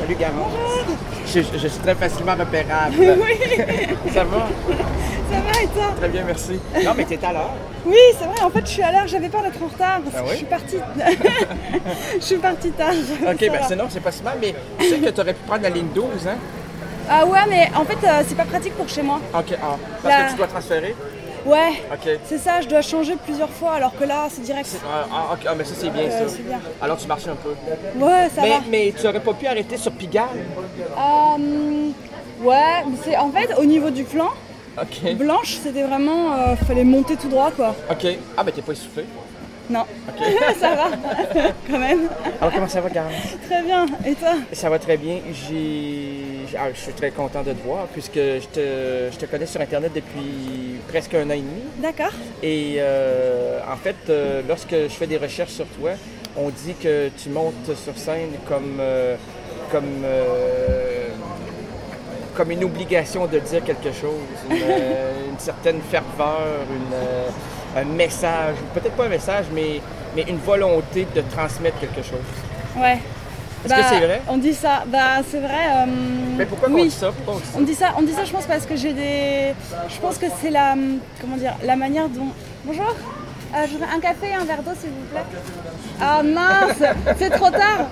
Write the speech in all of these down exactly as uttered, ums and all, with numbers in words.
Salut Garance. Bonjour. Je, je suis très facilement repérable. Oui. Ça va? Ça va et toi? Très bien, merci. Non, mais t'es à l'heure. Oui, c'est vrai, en fait je suis à l'heure, j'avais peur d'être en retard parce Ah que oui? je suis partie. Je suis partie tard. Ok, Ça ben va. sinon, c'est pas si mal, mais tu sais que tu aurais pu prendre la ligne douze, hein? Ah ouais, mais en fait euh, c'est pas pratique pour chez moi. Ok, ah. Parce La- que tu dois transférer? Ouais. Ok. C'est ça, je dois changer plusieurs fois alors que là c'est direct. Ah, ah, ok, ah, mais ça, c'est bien, Euh, ça. c'est bien. Alors, tu marches un peu. Ouais, ça Mais, va. mais tu aurais pas pu arrêter sur Pigalle? Euh, ouais, mais c'est en fait au niveau du plan, Ok. blanche c'était vraiment. Euh, fallait monter tout droit quoi. Ok. Ah, ben t'es pas essoufflé. Non. Ok. Ça va, quand même. Alors, comment ça va, Garance? Très bien. Et toi? Ça va très bien. J'ai... ah, je suis très content de te voir puisque je te, je te connais sur Internet depuis presque un an et demi. D'accord. Et euh, en fait, euh, lorsque je fais des recherches sur toi, on dit que tu montes sur scène comme, euh, comme, euh, comme une obligation de dire quelque chose, une, euh, une certaine ferveur, une, euh, un message, ou peut-être pas un message, mais, mais une volonté de transmettre quelque chose. Ouais. Est-ce que c'est vrai? On dit ça. Bah c'est vrai. euh, Mais pourquoi on oui. dit ça? Pourquoi on dit ça? On dit ça. On dit ça. Je pense parce que j'ai des. Je pense que c'est la. Comment dire? La manière dont. Bonjour. Euh, je voudrais un café et un verre d'eau s'il vous plaît. Ah mince, c'est trop tard.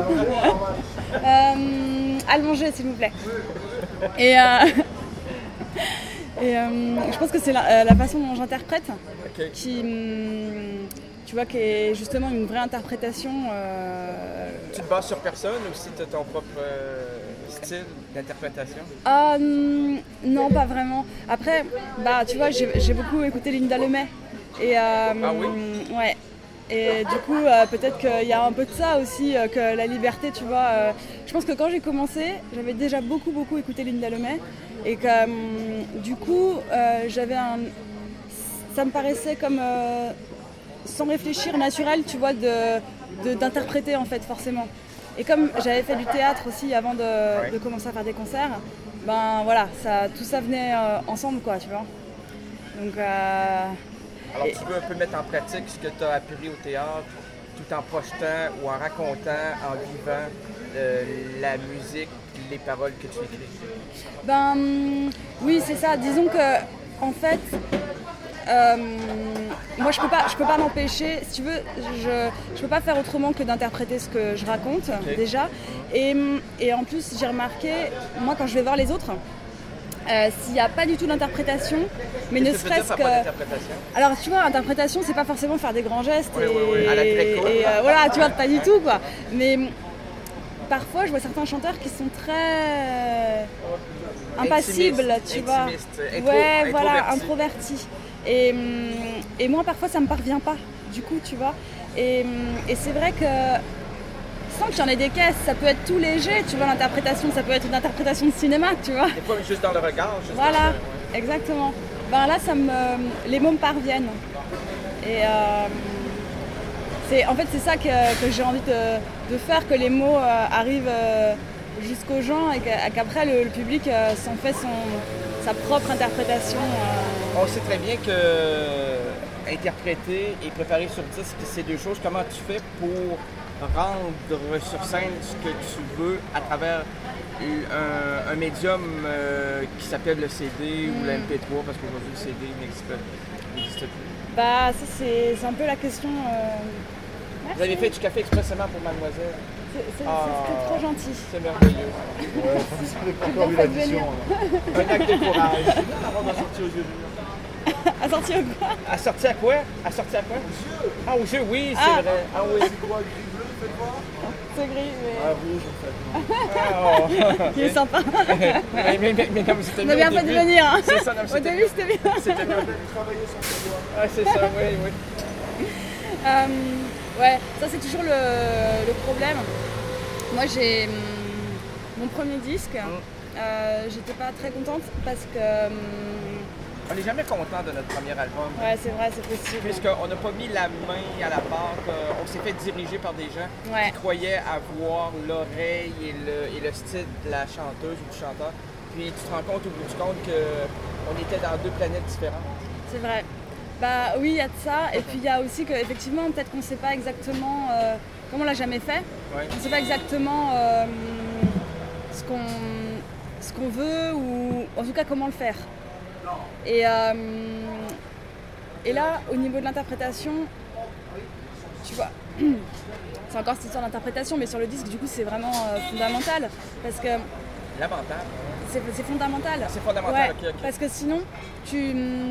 euh, allongez s'il vous plaît. Et, euh, et euh, je pense que c'est la, euh, la façon dont j'interprète Ok. qui, hum, tu vois, qui est justement une vraie interprétation. euh, Tu te bases sur personne ou si tu as ton propre euh, style d'interprétation? Ah hum, non, pas vraiment. Après, bah tu vois, j'ai j'ai beaucoup écouté Linda Lemay. Et, euh, Ah oui? Ouais. Et du coup, euh, peut-être qu'il y a un peu de ça aussi, euh, que la liberté, tu vois. euh, je pense que quand j'ai commencé, j'avais déjà beaucoup, beaucoup écouté Linda Lemay. Et que hum, du coup, euh, j'avais un. Ça me paraissait comme. euh, sans réfléchir, naturel, tu vois, de, de- d'interpréter en fait, forcément. Et comme j'avais fait du théâtre aussi avant de, Ouais. de commencer à faire des concerts, ben voilà, ça, tout ça venait euh, ensemble, quoi, tu vois. Donc. euh, Alors, Et- tu veux un peu mettre en pratique ce que tu as appris au théâtre, tout en projetant ou en racontant, en vivant euh, la musique, les paroles que tu écris. Ben hum, oui, c'est ça. Disons que en fait, euh, moi je peux pas, je peux pas m'empêcher. Si tu veux, je, je peux pas faire autrement que d'interpréter ce que je raconte déjà. Et, hum, et en plus, j'ai remarqué, moi quand je vais voir les autres, euh, s'il n'y a pas du tout d'interprétation, mais ne Qu'est-ce que tu veux dire serait-ce par que. pas d'interprétation? Alors tu vois, interprétation, c'est pas forcément faire des grands gestes Oui, et, oui, oui, à la Gréco. et, euh, voilà, tu vois, pas du tout quoi. Mais hum, parfois, je vois certains chanteurs qui sont très impassibles, Intimistes, tu vois. intimistes, intro- Ouais, voilà, introvertis. introvertis. Et, hum, et moi, parfois, ça me parvient pas, du coup, tu vois. Et, hum, et c'est vrai que sans que j'en ai des caisses, ça peut être tout léger, tu vois, l'interprétation, ça peut être une interprétation de cinéma, tu vois. Des fois, juste dans le regard. Juste Voilà, dans le- ouais. exactement. Ben là, ça me, les mots me parviennent. Et euh, c'est, en fait, c'est ça que, que j'ai envie de, de faire, que les mots euh, arrivent euh, jusqu'aux gens et qu'a- qu'après le, le public euh, s'en fait son, sa propre interprétation. euh. On sait très bien que euh, interpréter et préparer sur disque, c'est deux choses. Comment tu fais pour rendre sur scène ce que tu veux à travers un, un médium euh, qui s'appelle le C D ou l'M P trois, parce qu'aujourd'hui le C D n'existe n'existe plus. Bah, ça, c'est, c'est un peu la question. euh, Vous avez fait du café expressément pour mademoiselle. C'est, c'est- Ah. c'était trop gentil. C'est merveilleux. Ouais, j'ai encore vu l'addition. là. Un acte de courage. Avant de sortir aux yeux juniors. À sortir ou quoi? À sortir à quoi? À sortir à quoi? Ah, au jeu, oui, c'est Ah. vrai. Ah oui. C'est quoi, gris bleu, faites voir? C'est gris, mais Ah, rouge en fait. Ah, il est sympa. mais, mais, mais, mais non, mais c'était On a mieux bien au fait de début. venir. Hein. C'est ça, non, Au c'était début, mieux. c'était bien. C'était mieux. Travailler sur ses doigts. Ouais, c'est ça, oui, oui. Euh, ouais, ça c'est toujours le, le problème. Moi j'ai hum, mon premier disque, euh, j'étais pas très contente parce que hum, On n'est jamais content de notre premier album. ouais c'est vrai, c'est possible. Puisqu'on n'a pas mis la main à la pâte, euh, on s'est fait diriger par des gens Ouais. qui croyaient avoir l'oreille et le, et le style de la chanteuse ou du chanteur. Puis tu te rends compte au bout du compte qu'on était dans deux planètes différentes. C'est vrai. Bah oui, il y a de ça. Et puis il y a aussi que effectivement peut-être qu'on sait pas exactement, euh, comme on l'a jamais fait, Ouais. on sait pas exactement euh, qu'on, ce qu'on veut ou en tout cas comment le faire. Et, euh, et là, au niveau de l'interprétation, tu vois, c'est encore cette histoire d'interprétation, mais sur le disque, du coup, c'est vraiment euh, fondamental. Parce que L'avantage. c'est, c'est fondamental. C'est fondamental, Ouais, ok, ok. parce que sinon, tu,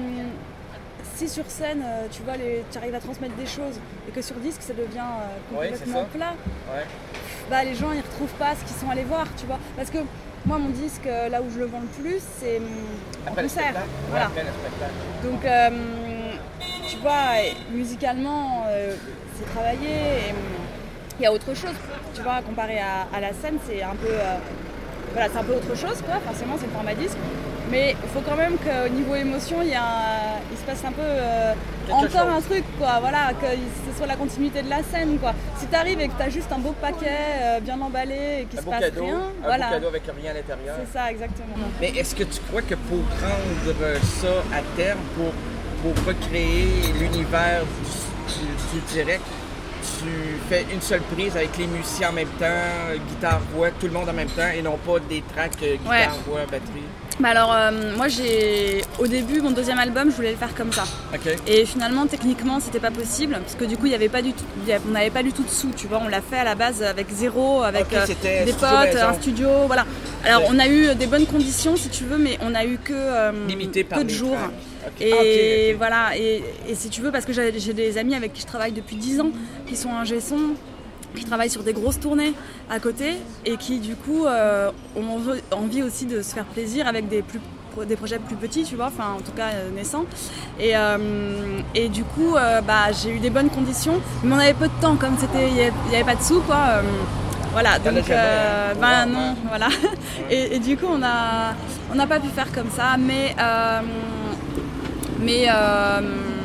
si sur scène, euh, tu vois, les, tu arrives à transmettre des choses et que sur disque, ça devient euh, Ouais, complètement c'est ça. plat, Ouais. bah, les gens, ils retrouvent pas ce qu'ils sont allés voir, tu vois. Parce que moi, mon disque, euh, là où je le vends le plus, c'est hum, en Après le concert. spectacle. Voilà. Ouais, après le spectacle. Donc, euh, tu vois, musicalement, euh, c'est travaillé. et, hum, Il y a autre chose, tu vois, comparé à, à la scène, c'est un peu, euh, voilà, c'est un peu autre chose, quoi. Forcément, c'est le format disque. Mais il faut quand même qu'au niveau émotion, il, y a un- il se passe un peu euh, Quelque encore chose. un truc, quoi. Voilà, que ce soit la continuité de la scène, quoi. Si t'arrives et que t'as juste un beau paquet euh, bien emballé et qu'il Un se beau passe cadeau, rien, un voilà. beau cadeau avec rien à l'intérieur. C'est ça, exactement. Mais est-ce que tu crois que pour prendre euh, ça à terme, pour, pour recréer l'univers du, du- du direct, tu fais une seule prise avec les musiciens en même temps, guitare, voix, tout le monde en même temps, et non pas des tracks euh, guitare, Ouais. voix, batterie? Bah alors, euh, moi, j'ai, au début, mon deuxième album, je voulais le faire comme ça. Ok. Et finalement, techniquement, c'était pas possible parce que du coup, il y avait pas du tout, il y a- on n'avait pas du tout de sous, tu vois. On l'a fait à la base avec zéro, avec Ok, euh, c'était des studio potes, maison. un studio, voilà. Alors, Ok. on a eu des bonnes conditions, si tu veux, mais on a eu que euh, Limité par peu de les jours. tracks. Ok. Et Ah, ok, ok. voilà. Et, et si tu veux, parce que j'ai, j'ai des amis avec qui je travaille depuis dix ans, qui sont ingé son, qui travaillent sur des grosses tournées à côté et qui du coup euh, ont envie aussi de se faire plaisir avec des plus des projets plus petits, tu vois, enfin en tout cas euh, naissants. Et, euh, et du coup, euh, bah, j'ai eu des bonnes conditions, mais on avait peu de temps, comme c'était, il n'y avait pas de sous, quoi. euh, voilà, T'en as donc, jamais, euh, hein, ben pour voir, non, ouais. voilà. Et, et du coup, on a, on n'a pas pu faire comme ça, mais, euh, mais euh,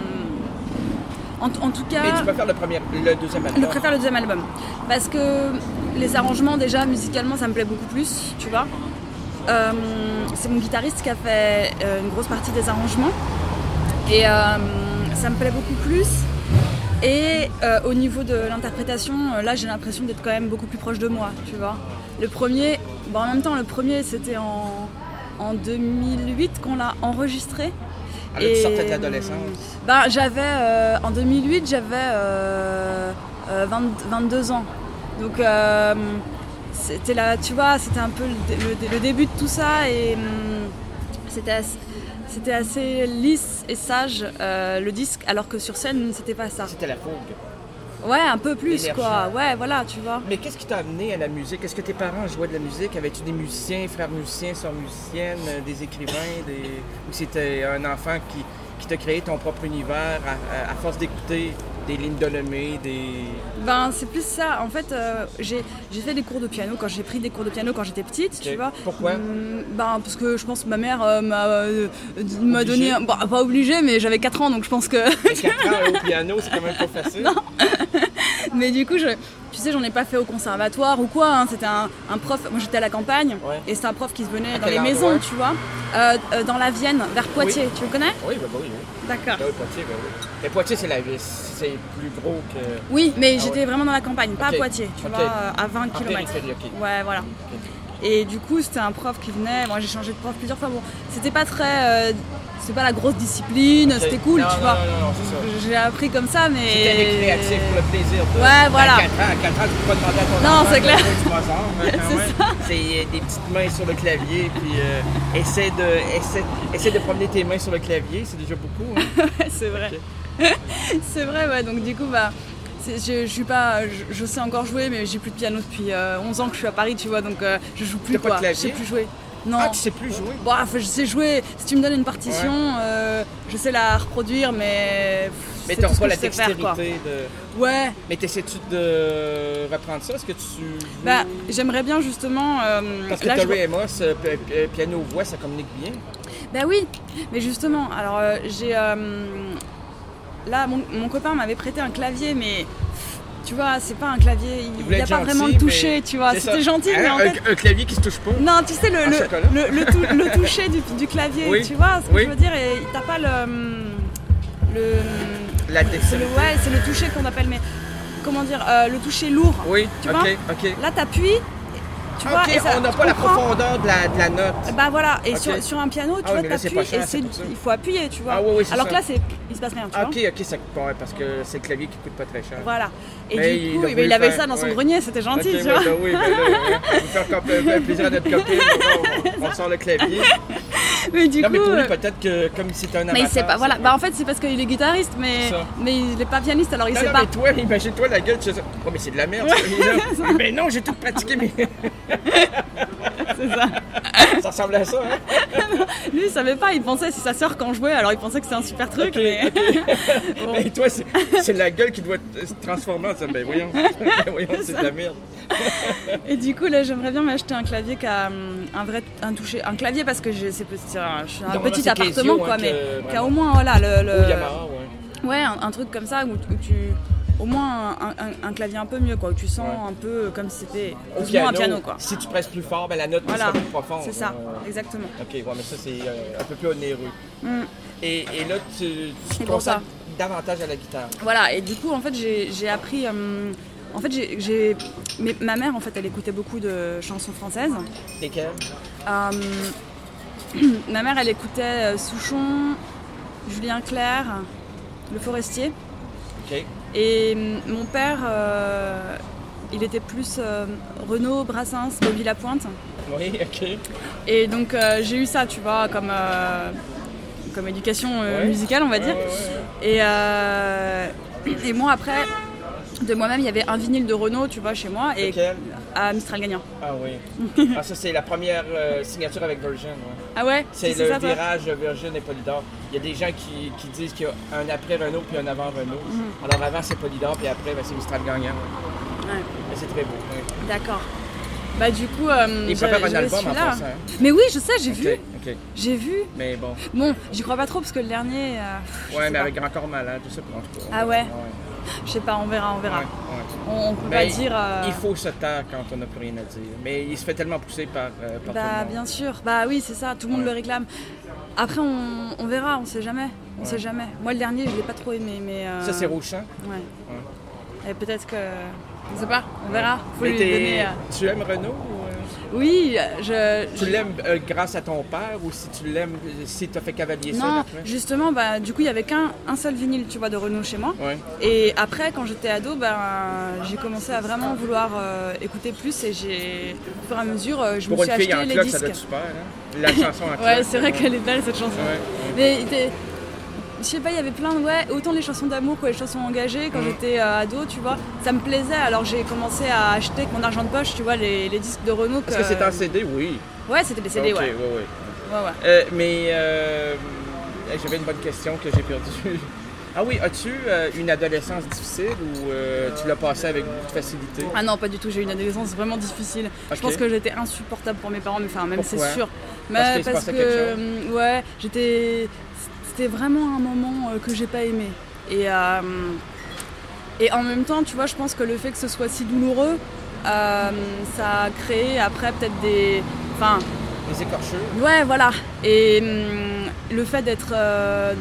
en, en tout cas. Mais tu peux faire le, premier, le deuxième album. Je préfère le deuxième album parce que les arrangements déjà musicalement ça me plaît beaucoup plus, tu vois. Euh, c'est mon guitariste qui a fait euh, une grosse partie des arrangements et euh, ça me plaît beaucoup plus. Et euh, au niveau de l'interprétation, euh, là j'ai l'impression d'être quand même beaucoup plus proche de moi, tu vois. Le premier, bon, en même temps le premier c'était en, en deux mille huit qu'on l'a enregistré. Alors, tu sortais de l'adolescence. Ben, j'avais, euh, en deux mille huit, j'avais euh, euh, vingt, vingt-deux ans. Donc, euh, c'était là, tu vois, c'était un peu le, le- le début de tout ça et hum, c'était, assez, c'était assez lisse et sage euh, le disque, alors que sur scène, c'était pas ça. C'était la fougue. Ouais, un peu plus, L'énergie. quoi. Ouais, voilà, tu vois. Mais qu'est-ce qui t'a amené à la musique? Est-ce que tes parents jouaient de la musique? Avais-tu des musiciens, frères musiciens, sœurs musiciennes, euh, des écrivains? Des... Ou c'était un enfant qui, qui t'a créé ton propre univers à, à- à force d'écouter des lignes de Lemay, des... Ben, c'est plus ça. En fait, euh, j'ai, j'ai fait des cours de piano quand j'ai pris des cours de piano quand j'étais petite, Ok. tu vois. Pourquoi? Hum, Ben, parce que je pense que ma mère euh, m'a, euh, m'a Obligée? donné... un- Bon, pas obligée, mais j'avais quatre ans, donc je pense que... Mais quatre ans au piano, c'est quand même pas facile. Non. Mais du coup, je, tu sais, j'en ai pas fait au conservatoire ou quoi. Hein. C'était un, un prof. Moi, j'étais à la campagne Ouais. et c'était un prof qui se venait À dans quel les endroit? maisons, tu vois. Euh, euh, dans la Vienne, vers Poitiers. Tu le connais? Oui, bah, bah oui, oui. D'accord. Ben oui, Poitiers, ben oui. Mais Poitiers, c'est, la... c'est plus gros que... Oui, mais Ah j'étais ouais. vraiment dans la campagne, pas Ok. à Poitiers, tu Ok. vois, euh, à vingt En kilomètres. périphérie, ok. Ouais, voilà. Et du coup, c'était un prof qui venait. Moi, j'ai changé de prof plusieurs fois. Bon, c'était pas très. Euh, c'était pas la grosse discipline, Ok. c'était cool, Non, tu non, vois. Non, non, non, c'est ça. J'ai appris comme ça, mais. C'était récréatif pour le plaisir. De... Ouais, voilà. À quatre ans, à quatre ans, tu peux pas demander à ton Non, enfant c'est de clair. jouer du Mozart, hein, quand C'est même. ça. C'est euh, des petites mains sur le clavier, puis euh, essaie, de, essaie, essaie de promener tes mains sur le clavier, c'est déjà beaucoup. Hein. C'est vrai. C'est vrai, ouais. Donc, du coup, bah. c'est- Je, je suis pas, je, je sais encore jouer, mais j'ai plus de piano depuis euh, onze ans que je suis à Paris, tu vois, donc euh, je joue plus T'as pas de quoi. clavier? Je sais plus jouer. Non. Ah, tu sais plus jouer? Bon, enfin, je sais jouer. Si tu me donnes une partition, euh, je sais la reproduire, mais. pff, Mais c'est t'as tout ce pas que la je sais faire, quoi. dextérité de... Ouais. Mais t'essaies-tu de reprendre ça? Est-ce que tu joues... Bah, j'aimerais bien justement. euh, Parce que là, je- Tori Amos, euh, pi- pi- piano-voix, ça communique bien. Bah oui, mais justement, alors euh, j'ai. euh, Là, mon, mon copain m'avait prêté un clavier, mais. Tu vois, c'est pas un clavier, il voulait n'y a être pas gentil, vraiment de toucher, mais tu vois. c'est C'était ça. gentil, mais Hein, en un, fait. un clavier qui se touche pas. Non, tu sais, le, En le, chocolat. le, le, tou- le toucher du, du clavier, Oui. tu vois ce que Oui. je veux dire, et t'as pas le. Le. La C'est le, dextérité. ouais, c'est le toucher qu'on appelle, mais. Comment dire, euh, le toucher lourd. Oui, Tu ok, vois ok. Là, t'appuies, tu vois. Ok, et ça, on n'a tu pas la comprends. profondeur de la, de la note. Bah voilà, et Ok. sur, sur un piano, tu Ah oui, vois, mais là, c'est t'appuies pas cher, et c'est c'est, pour ça. il faut appuyer, tu vois. Ah oui, oui, c'est Alors ça. que là, c'est, il se passe rien, tu Ah, vois. ok, ok, ça, ouais, parce que c'est le clavier qui coûte pas très cher. Voilà. Et Mais du il coup, a eh ben, voulu il avait faire- ça dans son ouais. grenier, c'était gentil, Ok, tu ouais, vois. ben oui, ben là, on va faire comme- faire plaisir à notre copine, on, on sort le clavier. Mais du Non, coup, mais pour lui, euh, peut-être que comme c'était un amateur. mais il sait pas, voilà. c'est- Bah en fait, c'est parce qu'il est guitariste, mais, C'est ça. mais il est pas pianiste, alors il Non, sait non, pas. mais toi, imagine-toi la gueule, tu sais ça. Oh, mais c'est de la merde. Ouais, ça. Mais, mais non, j'ai tout pratiqué, mais C'est ça. ça ressemble à ça, hein. Lui, il savait pas, il pensait c'est sa sœur quand jouait, alors il pensait que c'était un super truc. Ok, mais... ok. Bon. Mais toi, c'est, c'est la gueule qui doit se transformer en ça. Ben voyons, ben voyons, c'est de la merde. Et du coup, là, j'aimerais bien m'acheter un clavier qui a hum, un vrai un toucher, un clavier parce que j'ai, c'est petit, un, je suis un Non, petit c'est appartement, Casio, quoi, hein, mais que- qui a au vraiment. moins voilà le, le- Ou Yamaha, ouais. ouais, un, un truc comme ça où, où tu au moins un, un- un clavier un peu mieux, quoi, où tu sens Ouais. un peu comme si c'était Au quasiment un piano, quoi. Si tu presses plus fort, ben la note Voilà, sera plus profonde. c'est ça, Euh, exactement. Ok, ouais, mais ça, c'est euh, un peu plus onéreux. Mm. Et, et là, tu, tu C'est te pour consacres ça. davantage à la guitare. Voilà, et du coup, en fait, j'ai, j'ai appris. hum, en fait, j'ai, j'ai- mais ma mère, en fait, elle écoutait beaucoup de chansons françaises. Lesquelles? Hum, ma mère, elle écoutait euh, Souchon, Julien Clerc, Le Forestier. Ok. Et hum, mon père, euh, il était plus euh, Renaud, Brassens, Bobby Lapointe. Oui, ok. Et donc, euh, j'ai eu ça, tu vois, comme, euh, comme éducation euh, Ouais. musicale, on va Ouais, dire. ouais, ouais. Et, euh, et moi, après, de moi-même, il y avait un vinyle de Renaud, tu vois, chez moi, et Lequel? à Mistral Gagnant. Ah oui. Ah, ça, c'est la première euh, signature avec Virgin. Ouais. Ah ouais? C'est c'est le ça, toi? virage Virgin et Polydor. Il y a des gens qui, qui disent qu'il y a un après Renault puis un avant Renault. Mhm. Alors avant, c'est Polydor, puis après, ben, c'est Mistral gagnant. Ouais. Ouais, Mais c'est très beau. ouais. d'accord. Bah du coup, euh, Il j'ai- prépare un j'avais album en celui-là. passant. hein. Mais oui, je sais, j'ai Ok, vu. ok. J'ai vu. Mais bon. Bon, j'y crois pas trop parce que le dernier, euh, je Ouais, sais mais pas. avec Grand Corps Malade, je sais pas. en tout cas. Ah ouais? Ouais, Je sais pas, on verra, on verra. ouais, ouais. On, on peut Mais pas dire. euh, Il faut se taire quand on n'a plus rien à dire. Mais il se fait tellement pousser par, euh, par tout Bah le monde. bien sûr, bah oui c'est ça, tout le monde Ouais. le réclame. Après on, on verra, on sait jamais, on Ouais. sait jamais. Moi le dernier je l'ai pas trop aimé, mais euh, Ça, c'est Rouchant. ouais. Et peut-être que, je sais pas, on verra. Faut Mais lui t'es- donner. euh, tu aimes Renault ou, euh, Oui, je. tu je- l'aimes euh, grâce à ton père ou si tu l'aimes si tu as fait cavalier seul Non, après? justement, bah du coup il y avait qu'un un seul vinyle, tu vois, de Renault chez moi. Ouais. Et après, quand j'étais ado, ben, j'ai commencé à vraiment vouloir euh, écouter plus et j'ai, au fur et à mesure, euh, je Pour me une suis fille en acheté les club, disques. ça doit être super. Hein? La chanson en club. Ouais, c'est vrai qu'elle est belle cette chanson. Ouais, Mais t'es- je sais pas, il y avait plein de. Ouais, autant les chansons d'amour que les chansons engagées. Quand Mhm. j'étais euh, ado, tu vois, ça me plaisait. Alors j'ai commencé à acheter avec mon argent de poche, tu vois, les, les disques de Renault. Est-ce que c'est en C D? Oui. Ouais, c'était des C D, Ok, ouais. ouais, ouais. Ouais, ouais. Euh, mais euh, j'avais une bonne question que j'ai perdue. Ah oui, as-tu euh, une adolescence difficile ou euh, tu l'as passée avec beaucoup de facilité? Ah non, pas du tout, j'ai eu une adolescence vraiment difficile. Ok. Je pense que j'étais insupportable pour mes parents, mais enfin, même c'est Pourquoi? sûr. Parce Mais qu'il se parce passait que, quelque hum, ouais, j'étais. C'était vraiment un moment euh, que j'ai pas aimé. Et, euh, et en même temps, tu vois, je pense que le fait que ce soit si douloureux, euh, ça a créé après peut-être des. Enfin, Les écorchures? ouais, voilà. Et hum, le fait d'être. euh,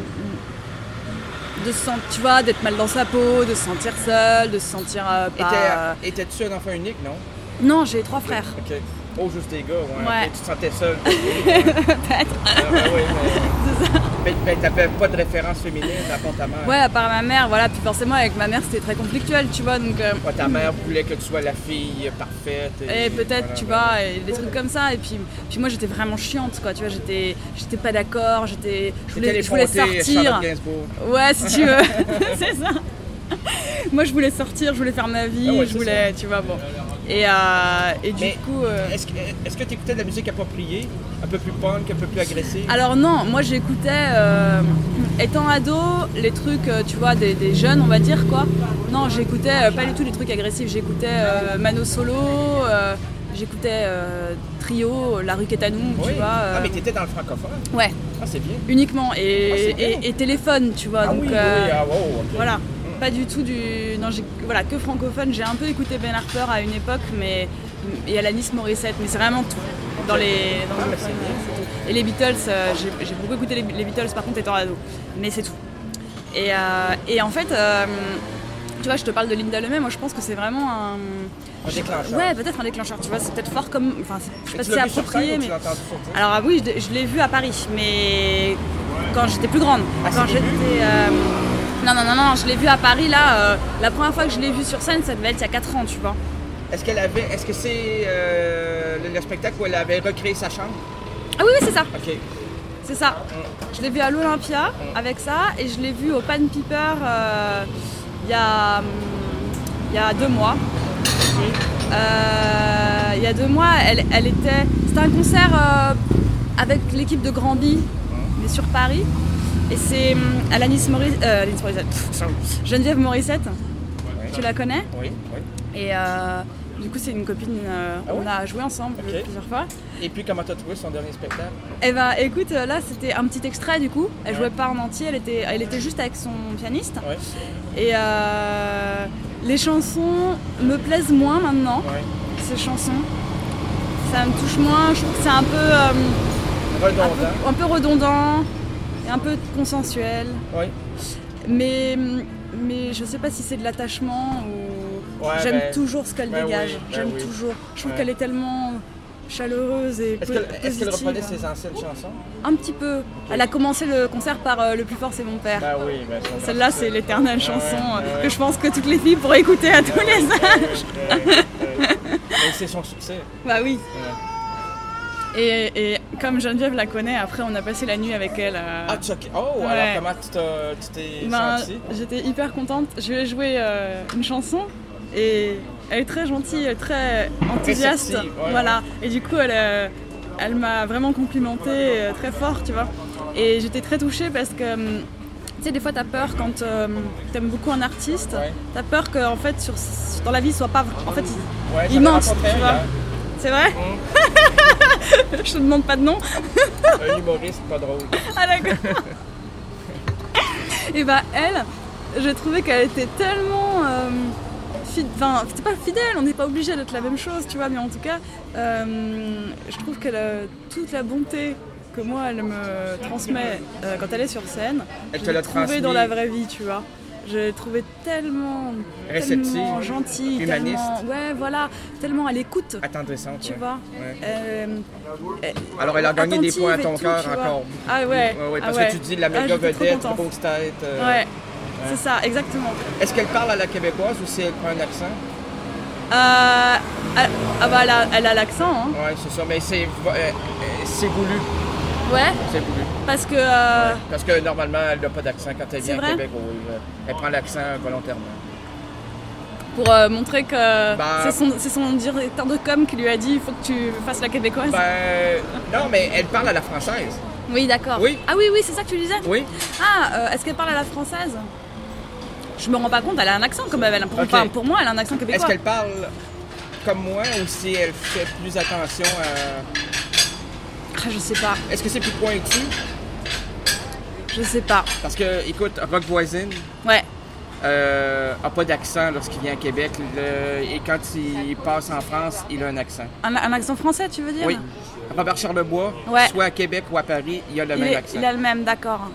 de se sentir, tu vois, d'être mal dans sa peau, de se sentir seul, de se sentir euh, pas. Étais- Étais-tu un enfant unique, non? Non, j'ai trois frères. Ok. Oh, juste des gars, ouais. Ouais. Ok, tu te sentais seul. Peut-être. Ah, ben oui, mais. Mais, mais t'avais pas de référence féminine à part ta mère. Ouais, à part ma mère, voilà. Puis forcément, avec ma mère, c'était très conflictuel, tu vois. Donc, euh, Ouais, ta mère voulait que tu sois la fille parfaite. et peut-être, voilà, tu voilà. vois, et des trucs comme ça. Et puis, puis moi, j'étais vraiment chiante, quoi. Tu vois, j'étais, j'étais pas d'accord. J'étais, je T'étais voulais, les je voulais Fontés, sortir. Charlotte Gainsbourg. Ouais, si tu veux. C'est ça. Moi, je voulais sortir, je voulais faire ma vie, Ah ouais, je c'est voulais, tu vois, bon. Et, euh, et du Mais coup. euh, Est-ce que est-ce que tu écoutais de la musique appropriée, un peu plus punk, un peu plus agressive? Alors non, moi j'écoutais, euh, étant ado, les trucs, euh, tu vois, des, des jeunes, on va dire, quoi. Non, j'écoutais euh, pas du tout les trucs agressifs. J'écoutais euh, Mano Solo, euh, j'écoutais euh, Trio, La Rue Quétanou, Oui. tu vois. euh, Ah, mais t'étais dans le francophone? Ouais, Ah, c'est bien. uniquement. Et, Ah, c'est bien. et, et téléphone, tu vois. Ah donc, oui, euh, oui, ah wow, ok. voilà. Pas du tout du. Non, j'ai voilà, que francophone. J'ai un peu écouté Ben Harper à une époque, mais. Et Alanis Morissette, mais c'est vraiment tout. Dans les. Dans Ah, le mais fun, c'est bien. c'est tout. Et les Beatles, euh, j'ai j'ai beaucoup écouté les, les Beatles par contre étant ado. Mais c'est tout. Et, euh, et en fait, euh, tu vois, je te parle de Linda Lemay, moi je pense que c'est vraiment un... Un déclencheur. Ouais, peut-être un déclencheur, tu vois, c'est peut-être fort comme... Enfin, c'est- je sais Et pas tu si c'est l'as vu sur approprié, scène ou mais... tu l'as entendu sur scène? Alors ah oui, je, je l'ai vu à Paris, mais quand j'étais plus grande. Ah, quand c'est j'étais... début? euh, Non, non, non, non, je l'ai vu à Paris, là, euh, la première fois que je l'ai vu sur scène, ça devait être il y a quatre ans, tu vois. Est-ce qu'elle avait. Est-ce que c'est euh, le, le spectacle où elle avait recréé sa chambre? Ah oui, oui, c'est ça, Ok. c'est ça. Je l'ai vu à l'Olympia avec ça, et je l'ai vu au Pan Piper euh, il y a... hum, il y a deux mois. Euh, il y a deux mois, elle, elle était... C'était un concert euh, avec l'équipe de Granby, mais sur Paris. Et c'est hum, Alanis Morissette, euh, Alanis Morissette, pff, Geneviève Morissette, Ouais. tu la connais? Oui, oui. Et euh, du coup, c'est une copine, euh, Ah ouais? on a joué ensemble Ok. plusieurs fois. Et puis, comment t'as trouvé son dernier spectacle? Et bah écoute, euh, là c'était un petit extrait du coup, elle jouait pas en entier, elle était, elle était juste avec son pianiste. Oui. Et euh, les chansons me plaisent moins maintenant, Oui. ces chansons. Ça me touche moins, je trouve que c'est un peu, euh, un Redondant. peu, un peu redondant et un peu consensuel. Oui. Mais, mais je sais pas si c'est de l'attachement ou... Ouais, J'aime ben- toujours ce qu'elle ben dégage, oui, ben j'aime oui. toujours. Je trouve Ouais. qu'elle est tellement chaleureuse et Est-ce po- qu'elle est-ce qu'elle positive. reprenait ses anciennes chansons? Un petit peu. Elle a commencé le concert par euh, Le plus fort c'est mon père. Ben oui, ben son Celle-là, grand c'est succès. l'éternelle Ouais, chanson ouais, euh, ouais. que je pense que toutes les filles pourraient écouter à tous les âges. Ouais, ouais, ouais. Mais c'est son succès. Bah oui. Ouais. Et, et comme Geneviève la connaît, après on a passé la nuit avec elle. euh, Ah, tu as... Oh, Ouais. alors comment tu t'as- tu t'es ben, senti? j'étais hyper contente. Je lui ai joué euh, une chanson et elle est très gentille, très enthousiaste. Réceptive, ouais, Voilà. Et du coup, elle, euh, elle m'a vraiment complimenté euh, très fort, tu vois. Et j'étais très touchée parce que. hum, Tu sais, des fois, t'as peur quand euh, t'aimes beaucoup un artiste, Ouais. t'as peur qu'en fait, sur, dans la vie, il soit pas. En fait, il, Ouais, il j'en ai mente, rencontré tu un vois. hier. C'est vrai? Je te demande pas de nom. Un humoriste pas drôle. Ah d'accord. Et bah elle, j'ai trouvé qu'elle était tellement... euh, fi- Enfin, c'était pas fidèle, on n'est pas obligé d'être la même chose, tu vois, mais en tout cas, euh, je trouve qu'elle a toute la bonté que moi, elle me transmet euh, quand elle est sur scène. Elle je te l'ai l'a trouvée transmis. dans la vraie vie, tu vois. Je l'ai trouvée tellement, Réceptive, tellement gentille, humaniste. tellement, ouais, voilà, tellement à l'écoute, Attendrissante. tu ouais. vois. Ouais. Euh, Alors, elle a gagné des attentive points à et ton tout, cœur tu vois. encore. Ah ouais. Ouais, ouais, ah parce ouais. que tu dis la Ah, méga j'étais trop vedette, contente. grosse tête. euh, Ouais, c'est ça, exactement. Est-ce qu'elle parle à la québécoise ou si elle prend un accent? Euh, elle, ah bah elle a, elle a l'accent, hein. Ouais, c'est ça, mais c'est euh, euh, c'est voulu. Ouais, C'est voulu. parce que euh, Parce que normalement, elle n'a pas d'accent quand elle C'est vient à vrai? Québec. Oui, euh, elle prend l'accent volontairement. pour euh, montrer que Bah- c'est son, c'est son directeur de com qui lui a dit il faut que tu fasses la québécoise. Ben, non, mais elle parle à la française. Oui, d'accord. Oui. Ah oui, oui, c'est ça que tu disais. Oui. Ah, euh, est-ce qu'elle parle à la française? Je me rends pas compte, elle a un accent comme elle. Pour, Ok. enfin, pour moi, elle a un accent Est-ce québécois. qu'elle parle comme moi ou si elle fait plus attention à... Ah, je sais pas, Est-ce que c'est plus pointu? je sais pas. Parce que, écoute, Rock Voisine Ouais. euh, a pas d'accent lorsqu'il vient à Québec. Le- et quand il passe en France, il a un accent. Un, un accent français, tu veux dire? Oui. Robert Charlebois, Ouais. soit à Québec ou à Paris, il a le Il, même est- accent. il a le même, d'accord.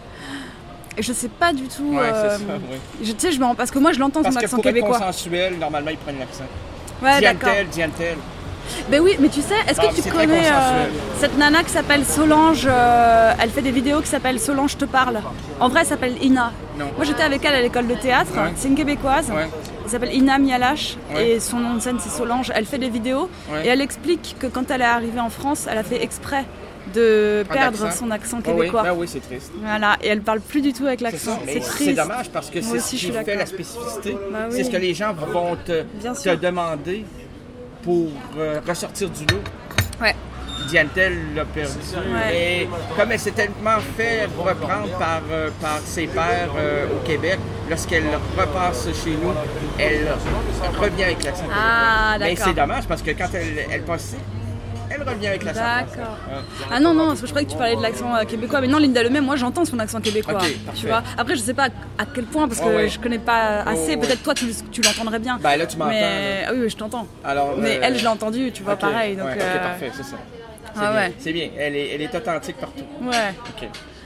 Et je sais pas du tout. Ouais, euh, c'est ça, oui. je, tu sais, je me rends parce que moi je l'entends Parce son que accent pour être québécois. consensuel, normalement, il prend l'accent. Ouais, d'accord. Diantel, Diantel. Ben oui, mais tu sais, est-ce Bon, que tu c'est très connais euh, consensuel. cette nana qui s'appelle Solange euh, elle fait des vidéos qui s'appellent Solange te parle. En vrai, elle s'appelle Ina. Non. Moi, j'étais avec elle à l'école de théâtre. Ouais. C'est une québécoise. Ouais. Elle s'appelle Ina Mialache Ouais. et son nom de scène c'est Solange. Elle fait des vidéos Ouais. et elle explique que quand elle est arrivée en France, elle a fait exprès de Pas perdre d'accent. son accent Ah oui, québécois. ben oui, c'est triste. Voilà, et elle parle plus du tout avec C'est ça. l'accent. Mais C'est c'est triste. dommage parce que Moi c'est aussi, ce je qui suis fait la d'accord. spécificité. Bah C'est oui. ce que les gens vont te, Bien te sûr. demander pour euh, ressortir du lot. Ouais. Diantel l'a perdu. Ouais. Et comme elle s'est tellement fait reprendre par, euh, par ses pairs euh, au Québec, lorsqu'elle repasse chez nous, elle revient avec l'accent québécois. Ah, Mais d'accord. c'est dommage parce que quand elle, elle passe ici, elle revient avec l'accent français. D'accord. Ouais. Ah non, non, parce que je croyais que tu parlais de l'accent euh, québécois. Mais non, Linda Lemay, moi j'entends son accent québécois. Ok, tu parfait. vois. Après, je sais pas à quel point, parce que Ouais, ouais. je connais pas assez. Ouais, ouais. Peut-être toi, tu, tu l'entendrais bien. Ben là, tu m'entends. Mais... Ah oui, oui, je t'entends. Alors, Mais euh, elle, je l'ai entendue, tu vois, ok, pareil. Donc, ouais, euh, ok, parfait, c'est ça. C'est Ah bien. ouais. C'est bien. Elle est, elle est authentique partout. Ouais. Ok.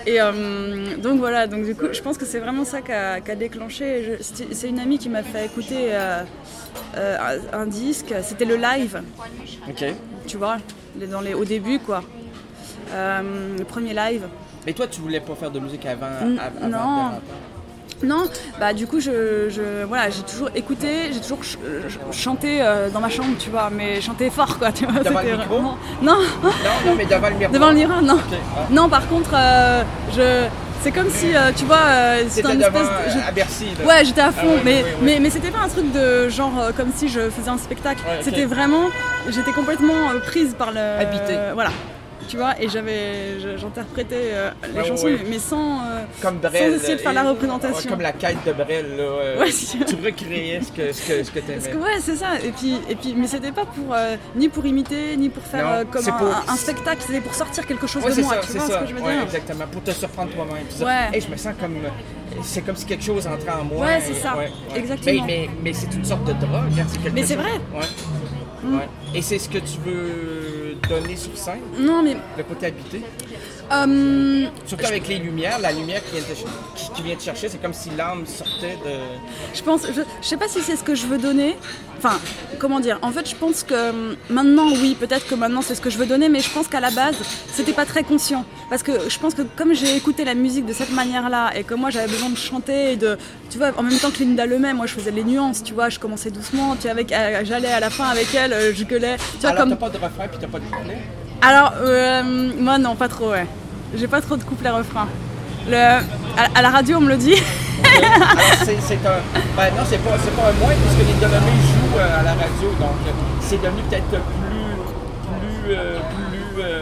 Et euh, donc voilà, donc du coup, je pense que c'est vraiment ça qui a, qui a déclenché. Je, c'est, c'est une amie qui m'a fait écouter euh, euh, un, un disque. C'était le live. OK. Tu vois, les, dans les, au début quoi. Euh, le premier live. Et toi, tu voulais pas faire de musique avant, N- av- avant non. de- Non, bah du coup je, je voilà, j'ai toujours écouté, j'ai toujours ch- ch- chanté euh, dans ma chambre, tu vois, mais chanté fort quoi, tu vois. Devant c'était le micro? vraiment- Non, Non, non, mais devant le miroir. devant le miroir, non. OK. Ah. Non, par contre, euh, je, c'est comme si, euh, tu vois, euh, c'était C'était une devant espèce de... je- à Bercy. Là. Ouais, j'étais à Ah fond, ouais, mais, ouais, ouais. mais, mais c'était pas un truc de genre euh, comme si je faisais un spectacle. Ouais, ok. C'était vraiment, j'étais complètement euh, prise par le. Habitée. euh, voilà. Tu vois, et j'avais, je- j'interprétais euh, les Ouais, chansons, ouais. mais sans, euh, Comme Brel. sans essayer de faire la et- représentation. ouais, comme la quête de Brel. Là, euh, Ouais, si. Tu recréais ce que, ce que, ce que t'aimais. Parce que ouais, c'est ça. Et puis, et puis, mais c'était pas pour euh, ni pour imiter, ni pour faire Non, euh, comme c'est un, pour- un- un spectacle. C'était pour sortir quelque chose Ouais, de c'est moi. ça, Tu c'est vois ça. ce que je veux Ouais, dire? exactement. Pour te surprendre toi-même. Tu dis, Ouais. hey, je me sens comme. C'est comme si quelque chose entrait en moi. Ouais, c'est ça. Ouais, ouais. Exactement. Mais, mais, mais c'est une sorte de drogue. Hein, c'est quelque Mais c'est chose- vrai. Ouais. Ouais. Et c'est ce que tu veux donner sur scène, Non, mais le côté habité. euh, Surtout avec les lumières, la lumière qui vient te, qui, qui vient te chercher, c'est comme si l'âme sortait de. je pense, je, je sais pas si c'est ce que je veux donner. Enfin, comment dire? En fait, je pense que hum, maintenant, oui, peut-être que maintenant c'est ce que je veux donner, mais je pense qu'à la base, c'était pas très conscient. Parce que je pense que comme j'ai écouté la musique de cette manière-là et que moi j'avais besoin de chanter et de, tu vois, en même temps que Linda Lemay, moi je faisais les nuances, tu vois, je commençais doucement, tu vois, avec, euh, j'allais à la fin avec elle, euh, je gueulais, tu vois, Alors, comme. t'as pas de refrain puis t'as pas de couplet. Alors, euh, moi non, pas trop, ouais. J'ai pas trop de couplets refrains. Le, à, à la radio, on me le dit. Alors, c'est, c'est un. Ben non, c'est pas, c'est pas un moins, puisque les Dolomites jouent euh, à la radio, donc euh, c'est devenu peut-être plus. plus. euh, plus. euh,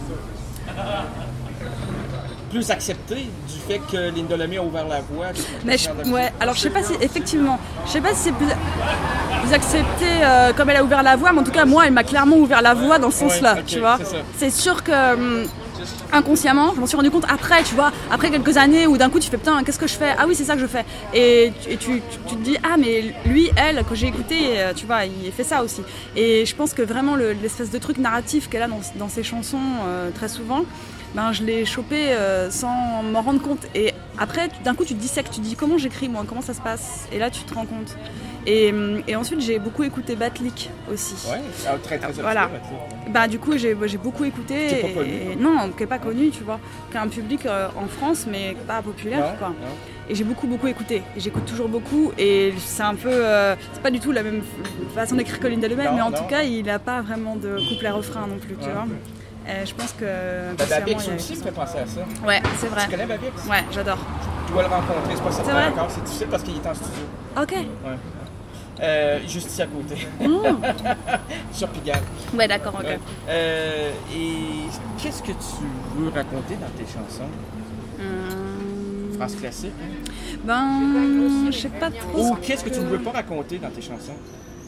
plus accepté du fait que Linda Lemay a ouvert la voie. Mais je, ouais, alors je sais pas si, effectivement, je sais pas si c'est plus, plus accepté euh, comme elle a ouvert la voie, mais en tout cas, moi, elle m'a clairement ouvert la voie dans ce sens-là, Ouais, ok, tu vois. c'est ça. C'est sûr que. hum, inconsciemment, je m'en suis rendu compte après, tu vois, après quelques années où d'un coup tu fais putain, qu'est-ce que je fais? Ah oui, c'est ça que je fais. Et, tu- et tu, tu, tu te dis, ah mais lui, elle, que j'ai écouté, euh, tu vois, il fait ça aussi. Et je pense que vraiment le- l'espèce de truc narratif qu'elle a dans, dans ses chansons, euh, très souvent, ben, je l'ai chopé euh, sans m'en rendre compte. Et après, tu- d'un coup, tu te dissèques, tu te dis comment j'écris moi, comment ça se passe? Et là, tu te rends compte. Et, hum, et ensuite, j'ai beaucoup écouté Batlik aussi. Ouais, ah, très très Voilà. obscur, tu sais. Bah du coup j'ai, j'ai beaucoup écouté. Qui est pas et- connu. et- non, qui n'est pas connu, tu vois. Qui a un public euh, en France mais pas populaire Non, quoi. non. Et j'ai beaucoup beaucoup écouté. Et j'écoute toujours beaucoup et c'est un peu, euh, c'est pas du tout la même façon d'écrire que Linda Lemay, Non, mais en non. tout cas il n'a pas vraiment de couplet refrain non plus, tu Ouais. vois. Et je pense que Ben, inconsciemment, Babix il y a- aussi me fait penser à ça. Ouais, c'est vrai. Tu connais Babix? Ouais, j'adore. Tu dois le rencontrer, c'est pas certain vrai? encore, c'est difficile parce qu'il est en studio. Ok. Ouais. Euh, juste ici à côté, Mmh. sur Pigalle. Ouais, d'accord, ok. Ouais. Euh, et qu'est-ce que tu veux raconter dans tes chansons? Hum, France classique? ben, je sais pas trop. Ou ce qu'est-ce que tu ne veux pas raconter dans tes chansons?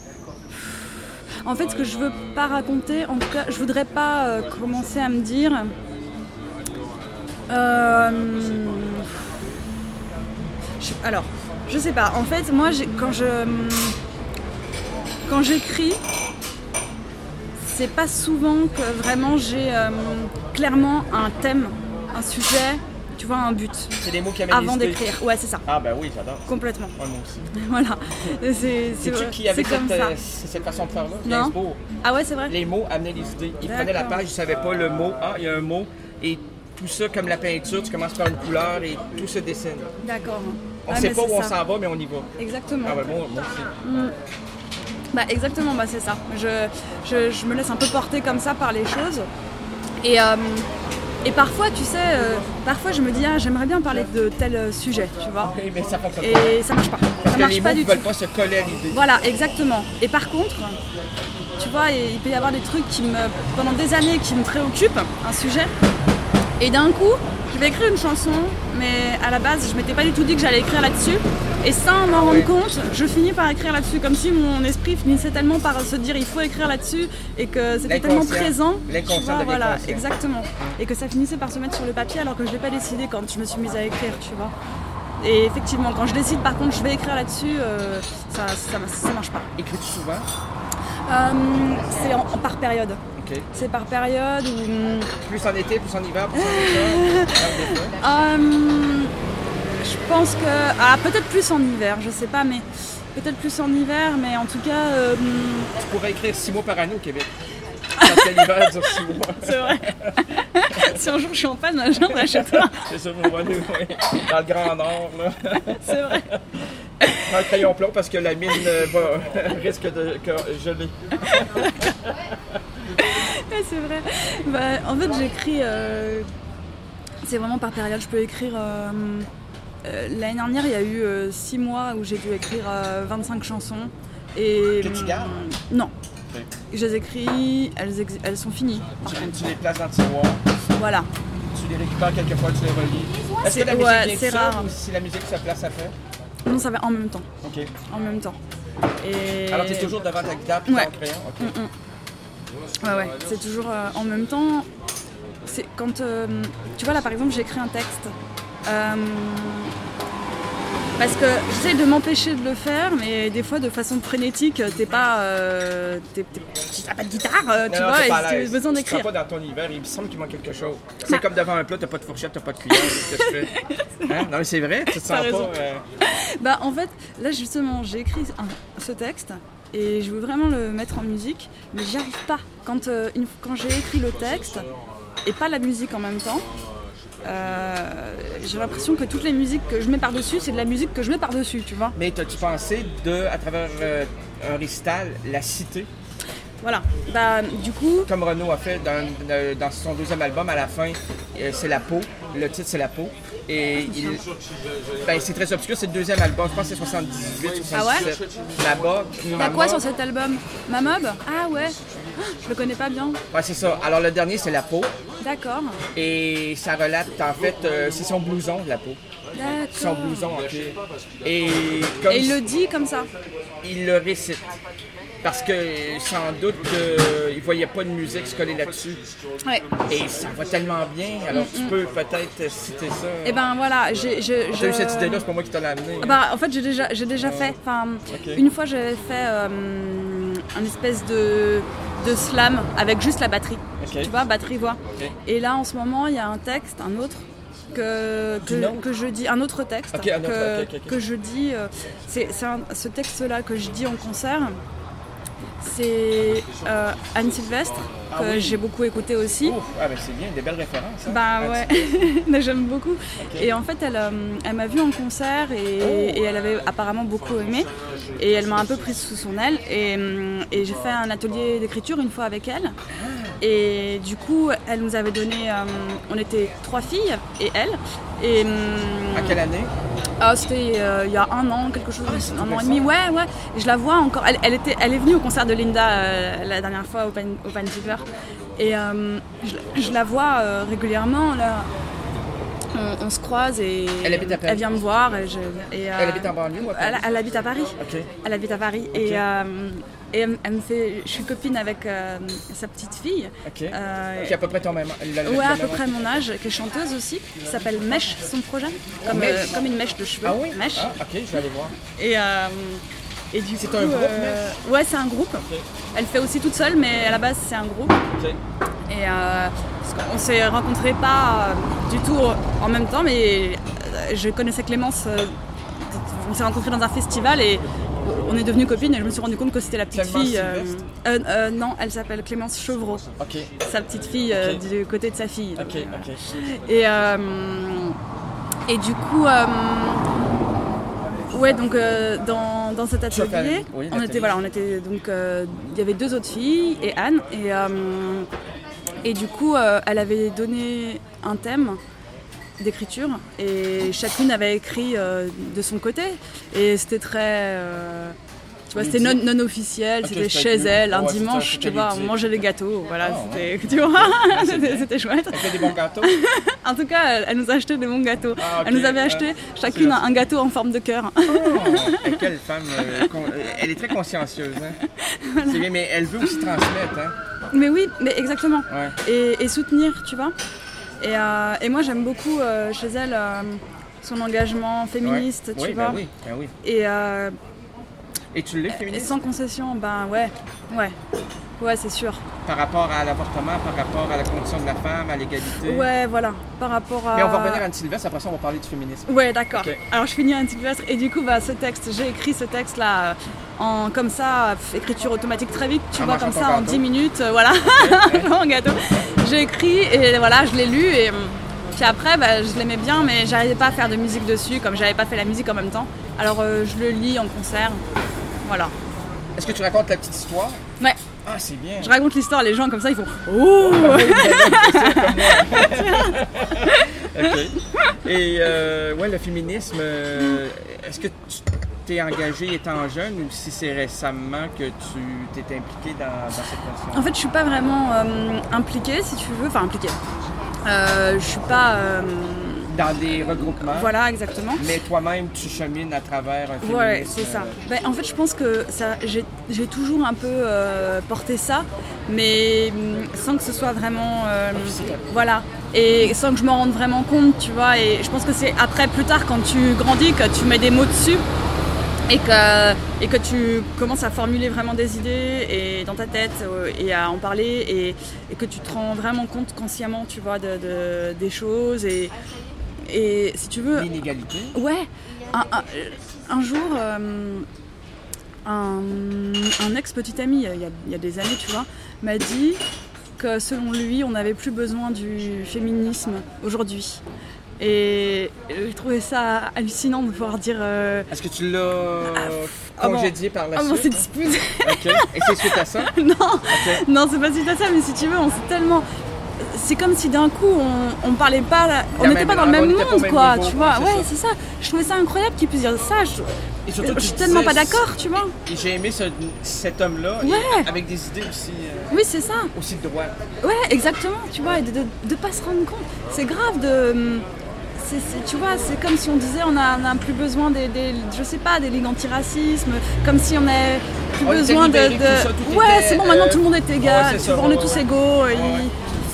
En fait, ce que je veux pas raconter, en tout cas, je voudrais pas euh, commencer à me dire. Euh, je- alors, je sais pas. En fait, moi, j'ai- quand je quand j'écris, c'est pas souvent que vraiment j'ai euh, clairement un thème, un sujet, tu vois, un but C'est des mots qui amènent avant les idées. d'écrire. Ouais, c'est ça, Ah ben oui, j'adore. complètement. Ouais, moi aussi. Voilà. C'est c'est C'est-tu vrai, qui avait c'est comme cette, ça. euh, cette façon de faire-là? Non. Gainsbourg. Ah ouais, c'est vrai. Les mots amenaient les idées. Il D'accord. prenait la page, il savait pas le mot. Ah, il y a un mot. Et tout ça, comme la peinture, tu commences par une couleur et tout se dessine. D'accord. On Ouais, sait mais pas c'est où on ça. s'en va, mais on y va. Exactement. Ah ouais, moi, moi aussi. Bah exactement, bah c'est ça. Je, je, je me laisse un peu porter comme ça par les choses. Et, euh, et parfois, tu sais, euh, parfois je me dis, ah, j'aimerais bien parler de tel euh, sujet, tu vois. Oui, mais ça fonctionne pas. Et ça marche pas. Parce Ça que marche les pas mots du ne tout. veulent pas se coller à l'idée. Voilà, exactement. Et par contre, tu vois, il peut y avoir des trucs qui me, pendant des années, qui me préoccupent, un sujet. Et d'un coup, je vais écrire une chanson, mais à la base, je m'étais pas du tout dit que j'allais écrire là-dessus. Et sans m'en rendre Oui. compte, je finis par écrire là-dessus, comme si mon esprit finissait tellement par se dire il faut écrire là-dessus, et que c'était tellement L'inconscient. présent. L'inconscient tu vois, devient voilà, conscient. exactement. Et que ça finissait par se mettre sur le papier alors que je l'ai pas décidé quand je me suis mise à écrire, tu vois. Et effectivement, quand je décide par contre je vais écrire là-dessus, euh, ça, ça, ça marche pas. Écris-tu souvent? Euh, c'est en, en par période. Ok. OK. C'est par période ou... Plus en été, plus en hiver, plus en automne? Hum, je pense que... Ah, peut-être plus en hiver, je sais pas, mais... Peut-être plus en hiver, mais en tout cas... euh, Tu pourrais écrire six mois par année au Québec. Parce que l'hiver dure six mois. C'est vrai. Si un jour je suis en panne, je viendrai chez toi. C'est ça, mon bonhomme, oui. Dans le Grand Nord, là. C'est vrai. Dans le crayon plomb, parce que la mine euh, va, risque de que, geler. Ouais, c'est vrai. Bah, en fait, j'écris... euh, C'est vraiment par période. Je peux écrire... euh, euh, L'année dernière, il y a eu euh, six mois où j'ai dû écrire euh, vingt-cinq chansons. Et, Que tu gardes? Non. Okay. Je les écris, elles, ex- elles sont finies. Par Tu, contre. tu les places dans le tiroir, Voilà. tu les récupères quelquefois, tu les relis. Est-ce que la C'est- musique ouais, vient c'est de ça rare. ou si la musique se place après? Non, ça va en même temps. OK. En même temps. Et... Alors, tu es toujours devant ta guitare et Ouais. ton crayon? OK. Mm, mm. Ouais, ouais. C'est toujours euh, en même temps. C'est quand... euh, tu vois, là, par exemple, j'écris un texte. Euh, Parce que j'essaie de m'empêcher de le faire, mais des fois de façon frénétique, t'es pas, euh, t'es, t'es, t'as pas de guitare, euh, tu Non, non, vois, t'es et pas à tu as l'aise. besoin Tu d'écrire. seras pas dans ton hiver, il me semble qu'il manque quelque chose. C'est comme devant un plat, t'as pas de fourchette, t'as pas de cuillère, qu'est-ce que tu fais? Hein? Non mais c'est vrai, tu te sens T'as pas... raison. euh, Bah en fait, là justement, j'ai écrit un- ce texte et je veux vraiment le mettre en musique, mais j'y arrive pas. Quand, euh, une- quand j'ai écrit le texte et pas la musique en même temps, euh, j'ai l'impression que toutes les musiques que je mets par-dessus, c'est de la musique que je mets par-dessus, tu vois. Mais t'as-tu pensé de, à travers euh, un récital, la citer? Voilà. Bah du coup, Comme Renaud a fait dans, dans son deuxième album, à la fin, euh, c'est La Peau. Le titre, c'est La Peau. Et il, ben, c'est très obscur, c'est le deuxième album, je pense que c'est soixante-dix-huit, soixante-dix-sept. Là-bas. t'as quoi sur cet album? Ma Mob? Ah ouais. Ah, je le connais pas bien. Ouais, c'est ça. Alors le dernier, c'est La Peau. D'accord. Et ça relate, en fait, euh, c'est son blouson, La Peau. Son D'accord. blouson, ok. Et comme Et il le dit comme ça. il le récite. Parce que sans doute qu'il ne voyait pas de musique se coller là-dessus. Ouais. Et ça va tellement bien, alors tu peux peut-être citer ça. Et ben voilà, j'ai... j'ai- T'as eu je- cette idée-là, c'est pas moi qui t'en ai amené. Bah, en fait, j'ai déjà, j'ai déjà fait. Enfin, Ok. Une fois, j'avais fait euh, un espèce de, de slam avec juste la batterie. Ok. Tu vois, batterie-voix. Ok. Et là, en ce moment, il y a un texte, un autre, que, Du nom? que, que je dis, un autre texte Ok, un autre, que, ok, ok, ok. que je dis. euh, c'est, c'est un- ce texte-là que je dis en concert. C'est euh, Anne Sylvestre, Ah que oui. j'ai beaucoup écouté aussi. Ouf, ah ben c'est bien, des belles références. hein. Bah Ah, ouais, tu- Mais j'aime beaucoup. Et en fait, elle, euh, elle m'a vue en concert et, Oh. et elle avait apparemment beaucoup aimé. Et elle m'a un peu prise sous son aile. Et, hum, et j'ai fait un atelier d'écriture une fois avec elle. Et du coup, elle nous avait donné. euh, on était trois filles et elle. Et hum, À quelle année? ah, c'était euh, il y a un an, quelque chose, un an et récent. demi. Ouais, ouais. Et je la vois encore. Elle, elle était, elle est venue au concert de Linda euh, la dernière fois au Pan, au Pan Fever. Et euh, je, je la vois euh, régulièrement. Là. On, on se croise et Elle habite à Paris. elle vient me voir. Et je, et, euh, Elle habite en banlieue ou à Paris? elle, elle habite à Paris. Ok. Elle habite à Paris. Et, euh, et elle, elle me fait. Je suis copine avec euh, sa petite fille. Ok. Euh, Qui est à peu près ton même la- la- Ouais, la à peu même- près mon âge, qui est chanteuse aussi, qui s'appelle Mèche, son projet, comme, Mèche. euh, comme une mèche de cheveux. Ah oui? Mèche. Ah, ok, je vais aller voir. Et, euh, et du C'est coup, un groupe, euh, ouais, c'est un groupe. Elle fait aussi toute seule, mais à la base, c'est un groupe. Ok. Et euh, parce qu'on s'est rencontrés pas euh, du tout en même temps, mais euh, je connaissais Clémence. euh, on s'est rencontrés dans un festival et on est devenues copines. Et je me suis rendu compte que c'était la petite Clémence fille. euh, Sylvestre euh, euh, non, elle s'appelle Clémence Chevreau, Ok, sa petite fille euh, Ok. du côté de sa fille. ok, ok. Et, euh, et du coup, euh, ouais, donc euh, dans, dans cet Tu as fait- atelier, oui, on l'atelier. était, voilà, on était donc, euh, il y avait deux autres filles et Anne, et, euh, et du coup, euh, elle avait donné un thème d'écriture et chacune avait écrit euh, de son côté et c'était très euh, tu vois, c'était non, Ludique. non officiel, Ok, c'était c'était chez lu- elle un ouais, c'était- dimanche, c'était tu vois, on ludique. mangeait des gâteaux, voilà, Ah, c'était, tu vois, c'est c'était, bien. c'était chouette. Elle fait des bons gâteaux? En tout cas, elle, elle nous a acheté des bons gâteaux. Ah, ok. Elle nous avait Ah, acheté c'est chacune gentil. un, un gâteau en forme de cœur. Oh, et quelle femme, euh, con- elle est très consciencieuse. Hein? C'est bien, mais elle veut aussi transmettre. Hein? Mais oui, mais exactement. Ouais. Et, et soutenir, tu vois. Et, euh, et moi, j'aime beaucoup euh, chez elle euh, son engagement féministe, Ouais. tu oui, vois. Ben oui, ben oui. Et, euh, Et tu l'es et féministe? sans concession, ben ouais, ouais. Ouais, c'est sûr. Par rapport à l'avortement, par rapport à la condition de la femme, à l'égalité. Ouais, voilà. Par rapport à... Mais on va revenir à Anne-Sylvestre, après ça on va parler du féminisme. Ouais, d'accord. Okay. Alors je finis Anne-Sylvestre et du coup, bah, ce texte, j'ai écrit ce texte-là en comme ça, écriture automatique très vite, tu en vois, comme ça, gâteau. en dix minutes, euh, voilà, en gâteau. J'ai écrit et voilà, je l'ai lu et puis après, bah, je l'aimais bien, mais j'arrivais pas à faire de musique dessus, comme j'avais pas fait la musique en même temps. Alors euh, je le lis en concert, voilà. Est-ce que tu racontes la petite histoire? Ouais. Ah, c'est bien. Je raconte l'histoire, les gens comme ça, ils font oh. Ok. Et euh, ouais, le féminisme, euh, est-ce que tu t'es engagé étant jeune ou si c'est récemment que tu t'es impliqué dans, dans cette notion? En fait, je suis pas vraiment euh, impliquée, si tu veux, enfin impliquée. Euh, je suis pas. Euh... Dans des regroupements. Voilà, exactement. Mais toi-même, tu chemines à travers un féminisme. Ouais, c'est ça. Ben, en fait, je pense que ça, j'ai, j'ai toujours un peu euh, porté ça, mais sans que ce soit vraiment... Euh, voilà. Et sans que je me rende vraiment compte, tu vois. Et je pense que c'est après, plus tard, quand tu grandis, que tu mets des mots dessus et que, et que tu commences à formuler vraiment des idées et dans ta tête euh, et à en parler et, et que tu te rends vraiment compte consciemment, tu vois, de, de, des choses et... Et si tu veux... L'inégalité. Ouais. Un, un, un jour, euh, un, un ex-petit ami, il y, a, il y a des années, tu vois, m'a dit que selon lui, on n'avait plus besoin du féminisme aujourd'hui. Et j'ai trouvé ça hallucinant de pouvoir dire... Euh... Est-ce que tu l'as ah, congédié ah bon. par la ah suite? bon, c'est disputé. Ok. Et c'est suite à ça? Non, okay. Non, c'est pas suite à ça, mais si tu veux, on s'est tellement... C'est comme si d'un coup on, on parlait pas, on n'était pas dans le même monde, quoi, niveau, tu vois. Ouais, c'est ça. Je trouvais ça incroyable qu'il puisse dire ça. Je, et surtout, je suis tellement pas d'accord, tu vois. Et j'ai aimé ce, cet homme-là, ouais. avec des idées aussi. Euh, oui, c'est ça. Aussi de droite. Ouais, exactement, tu vois, et de, de, de pas se rendre compte. C'est grave de. C'est, c'est, tu vois, c'est comme si on disait on a, on a plus besoin des, des, je sais pas, des ligues antiracisme, comme si on n'avait plus on besoin de. de... Ça, ouais, était, c'est bon, euh... maintenant tout le monde est égal, ouais, tu ça, vois, on ouais, est tous ouais. égaux. Ouais, et... ouais.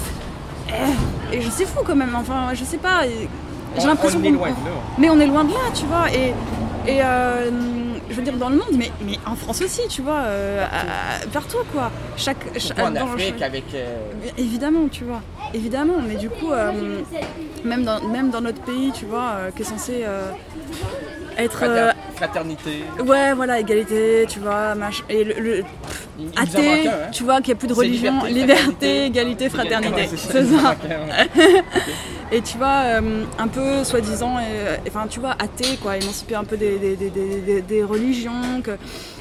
Et je sais fou quand même, enfin je sais pas, j'ai on, l'impression on est loin de là. Mais on est loin de là, tu vois, et, et euh, je veux dire dans le monde, mais, mais en France aussi, tu vois, euh, à, partout quoi. Chaque, chaque, en dans, Afrique chaque... avec... Euh... Évidemment, tu vois, évidemment, mais du coup, euh, même, dans, même dans notre pays, tu vois, euh, qui est censé euh, être... Frater- euh, fraternité. Ouais, voilà, égalité, tu vois, machin, et le... le Il, il athée, un, hein. tu vois, qu'il n'y a plus de c'est religion, liberté, liberté égalité, fraternité, ouais, c'est ça. C'est ça. Okay. Et tu vois, euh, un peu soi-disant, euh, enfin tu vois, athée, quoi, émanciper un peu des, des, des, des, des religions, que,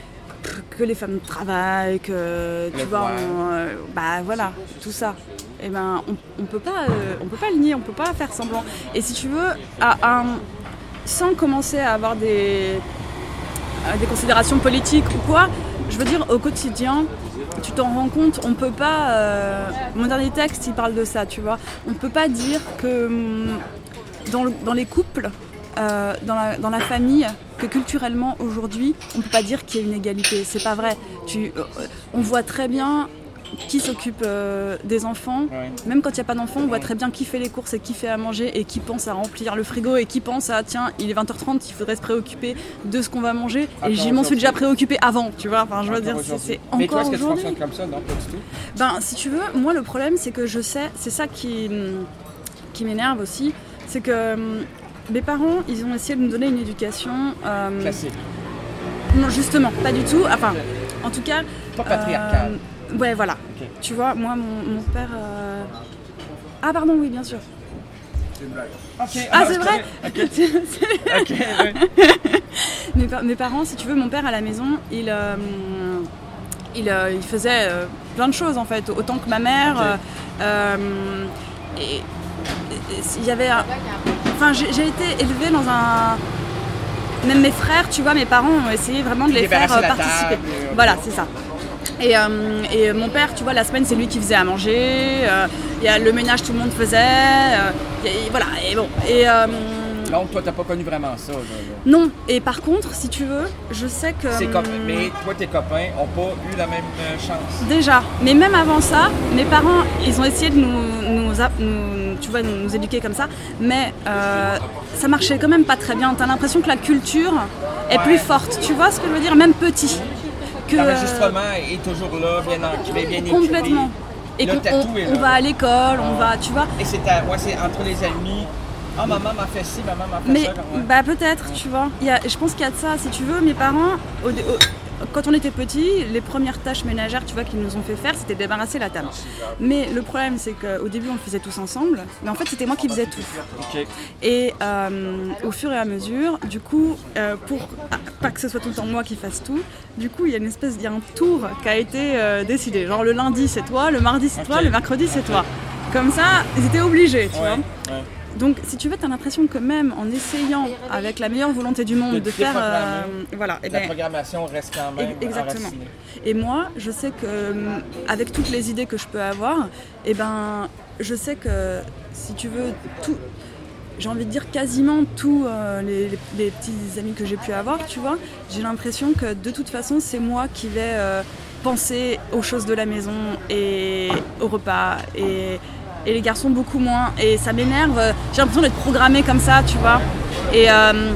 que les femmes travaillent, que tu le vois, on, euh, bah voilà, tout ça. Et ben, on, on peut pas, euh, on peut pas le nier, on peut pas faire semblant. Et si tu veux, à, à, sans commencer à avoir des, à des considérations politiques ou quoi, je veux dire, au quotidien, tu t'en rends compte, on peut pas... Euh, mon dernier texte, il parle de ça, tu vois. On peut pas dire que dans, le, dans les couples, euh, dans, la, dans la famille, que culturellement, aujourd'hui, on peut pas dire qu'il y a une égalité. C'est pas vrai. Tu, euh, on voit très bien qui s'occupe euh, des enfants. Ouais. Même quand il n'y a pas d'enfants, on voit très bien qui fait les courses et qui fait à manger et qui pense à remplir le frigo et qui pense à tiens, il est vingt heures trente, il faudrait se préoccuper de ce qu'on va manger. Attends, et j'y m'en suis déjà préoccupé avant, tu vois. Enfin, je veux dire, c'est, c'est encore. Mais toi, est-ce que tu aujourd'hui. fonctionnes comme ça? Non, pas du tout. Ben, si tu veux, moi, le problème, c'est que je sais, c'est ça qui, qui m'énerve aussi, c'est que mes parents, ils ont essayé de nous donner une éducation. Euh, Classique. Non, justement, pas du tout. Enfin, en tout cas. Pas patriarcal. Euh, Ouais, voilà. Okay. Tu vois, moi, mon, mon père... Euh... Ah, pardon, oui, bien sûr. C'est une blague. Okay. Ah, c'est vrai okay. Okay, ouais. mes, pa- mes parents, si tu veux, mon père à la maison, il, euh, il, euh, il faisait euh, plein de choses, en fait, autant que ma mère. Okay. Euh, et il y avait... Un... Enfin, j'ai, j'ai été élevée dans un... Même mes frères, tu vois, mes parents ont essayé vraiment de les faire euh, participer. Table, euh, voilà, c'est ça. Et, euh, et mon père, tu vois, la semaine, c'est lui qui faisait à manger. Euh, y a le ménage, tout le monde faisait. Euh, et, voilà, et bon. Et, euh, donc, toi, t'as pas connu vraiment ça. Là, là. Non. Et par contre, si tu veux, je sais que... C'est comme... Mais toi, tes copains ont pas eu la même chance. Déjà. Mais même avant ça, mes parents, ils ont essayé de nous, nous, nous, tu vois, nous éduquer comme ça. Mais euh, ça marchait quand même pas très bien. T'as l'impression que la culture est ouais. plus forte. Tu vois ce que je veux dire? Même petit. que l'enregistrement euh, est toujours là, bien ancré, bien écrit. Complètement. Et le qu'on tatou on, est là. on va à l'école, Ah. on va, tu vois. Et c'est ouais, c'est entre les amis. Ah, maman m'a fait ci, maman m'a fait Mais ça. Ouais. bah peut-être, tu vois. Il y a, je pense qu'il y a de ça. Si tu veux, mes parents, au, au, quand on était petits, les premières tâches ménagères, tu vois, qu'ils nous ont fait faire, c'était débarrasser la table. Mais le problème, c'est qu'au début, on le faisait tous ensemble. Mais en fait, c'était moi qui faisais tout. Okay. Et euh, au fur et à mesure, du coup, euh, pour pas que ce soit tout le temps moi qui fasse tout, du coup, il y a une espèce, il y a un tour qui a été euh, décidé. Genre le lundi, c'est toi, le mardi, c'est okay. toi, le mercredi, c'est toi. Comme ça, ils étaient obligés, tu ouais, vois. Ouais. Donc, si tu veux, tu as l'impression que même en essayant, avec la meilleure volonté du monde, de, de faire... Euh, voilà, et la ben, programmation reste quand même exactement. enracinée. Et moi, je sais que, avec toutes les idées que je peux avoir, eh ben, je sais que, si tu veux, tout... J'ai envie de dire quasiment tous euh, les, les, les petits amis que j'ai pu avoir, tu vois, j'ai l'impression que, de toute façon, c'est moi qui vais euh, penser aux choses de la maison et au repas et... et les garçons beaucoup moins, et ça m'énerve, j'ai l'impression d'être programmée comme ça, tu vois. Et, euh,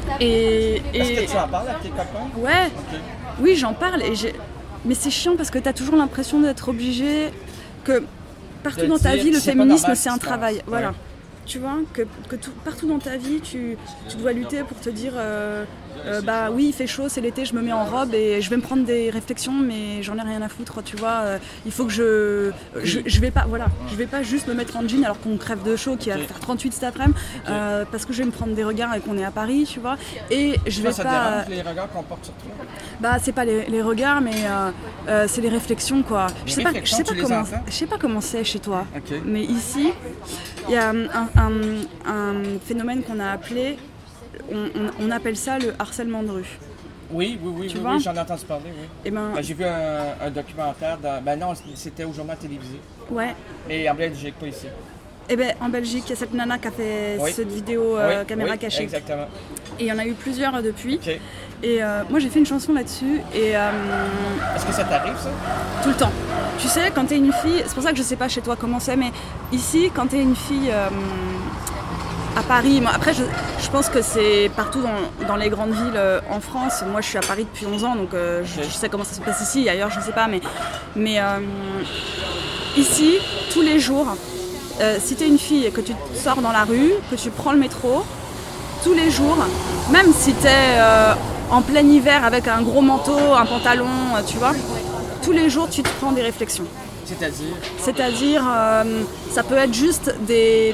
et, et... Est-ce que tu en parles avec tes copains? Ouais, okay. Oui, j'en parle, et j'ai... mais c'est chiant parce que tu as toujours l'impression d'être obligé, que partout dans ta vie, le féminisme, c'est un travail. Ouais. Voilà. Tu vois, que, que tout, partout dans ta vie, tu, tu dois lutter pour te dire euh, euh, bah oui, il fait chaud, c'est l'été, je me mets en robe et je vais me prendre des réflexions, mais j'en ai rien à foutre, tu vois. Euh, il faut que je, je. Je vais pas, voilà, je vais pas juste me mettre en jean alors qu'on crève de chaud, qu'il va faire trente-huit cet après-midi, okay. euh, parce que je vais me prendre des regards et qu'on est à Paris, tu vois. Et je vais ça pas. Ça te dérange les regards qu'on porte sur toi? Bah, c'est pas les, les regards, mais euh, euh, c'est les réflexions, quoi. Les je sais pas, je sais pas comment, je sais pas comment c'est chez toi, okay. mais ici, il y a un, un, un phénomène qu'on a appelé, on, on, on appelle ça le harcèlement de rue. Oui, oui, oui, oui, oui j'en ai entendu parler, oui. Et ben, ben, j'ai vu un, un documentaire, dans, ben non, c'était au journal télévisé. Ouais. Mais en Belgique, pas ici. Eh ben, en Belgique, il y a cette nana qui a fait oui. cette vidéo euh, oui, caméra oui, cachée. Exactement. Et il y en a eu plusieurs depuis. Okay. Et euh, moi, j'ai fait une chanson là-dessus. Et euh, est-ce que ça t'arrive, ça? Tout le temps. Tu sais, quand t'es une fille, c'est pour ça que je sais pas chez toi comment c'est, mais ici, quand t'es une fille euh, à Paris, moi, après, je, je pense que c'est partout dans, dans les grandes villes euh, en France. Moi, je suis à Paris depuis onze ans, donc euh, je, je sais comment ça se passe ici. Ailleurs, je sais pas, mais, mais euh, ici, tous les jours, euh, si t'es une fille et que tu sors dans la rue, que tu prends le métro, tous les jours, même si t'es euh, en plein hiver avec un gros manteau, un pantalon, tu vois, tous les jours, tu te prends des réflexions. C'est-à-dire C'est-à-dire, euh, ça peut être juste des,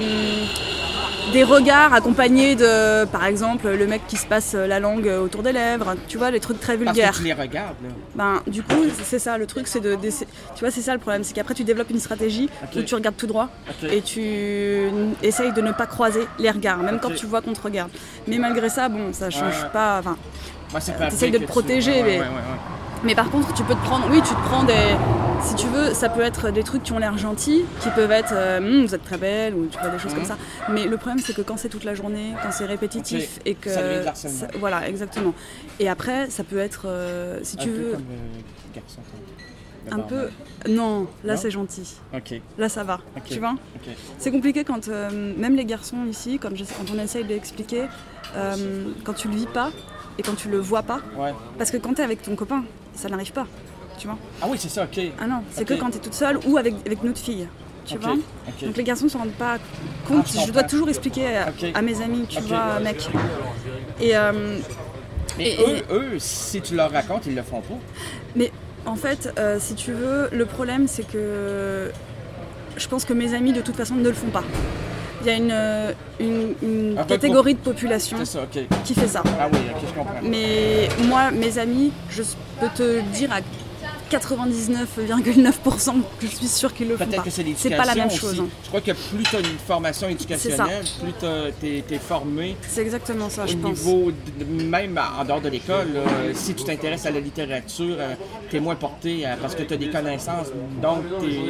des regards accompagnés de, par exemple, le mec qui se passe la langue autour des lèvres, tu vois, les trucs très vulgaires. Parce que tu les regardes, là. Ben, du coup, c'est ça, le truc, c'est de... de tu vois, c'est ça le problème, c'est qu'après, tu développes une stratégie okay. où tu regardes tout droit okay. et tu essayes de ne pas croiser les regards, même okay. quand tu vois qu'on te regarde. Mais malgré ça, bon, ça change ouais, ouais. pas... Enfin, ouais, t'essayes de te protéger, ouais, mais... Ouais, ouais, ouais. Mais par contre, tu peux te prendre, oui, tu te prends des, si tu veux, ça peut être des trucs qui ont l'air gentils, qui peuvent être, euh, mmm, vous êtes très belle, ou tu vois des choses mmh. comme ça. Mais le problème, c'est que quand c'est toute la journée, quand c'est répétitif okay. et que, ça devient de l'harcèlement. Voilà, exactement. Et après, ça peut être, euh, si un tu peu veux, comme le garçon. Le un barman. peu, non, là non? c'est gentil. Ok. Là ça va, okay. tu vois. Okay. C'est compliqué quand euh, même les garçons ici, quand, je, quand on essaye de l'expliquer, euh, quand tu le vis pas et quand tu le vois pas, ouais. parce que quand t'es avec ton copain, ça n'arrive pas. Tu vois. Ah oui, c'est ça, ok. Ah non, c'est okay. que quand tu es toute seule ou avec, avec une autre fille. Tu okay. vois okay. Donc les garçons ne se rendent pas compte. Ah, je dois toujours expliquer à, okay. à mes amis, tu okay. vois, mec. Et, euh, mais et, eux, et, eux, si tu leur racontes, ils le font pas. Mais en fait, euh, si tu veux, le problème c'est que je pense que mes amis de toute façon ne le font pas. Il y a une, une, une catégorie de population ça, okay. qui fait ça. Ah oui, ok, je comprends. Mais moi, mes amis, je peux te dire à quatre-vingt-dix-neuf virgule neuf pour cent que je suis sûre qu'ils le font Peut-être pas. Que c'est l'éducation. C'est pas la même aussi. chose. Hein. Je crois que plus tu as une formation éducationnelle, plus tu es formé. C'est exactement ça, au je pense. Niveau de, même en dehors de l'école, là, si tu t'intéresses à la littérature, euh, tu es moins porté euh, parce que tu as des connaissances, donc tu es,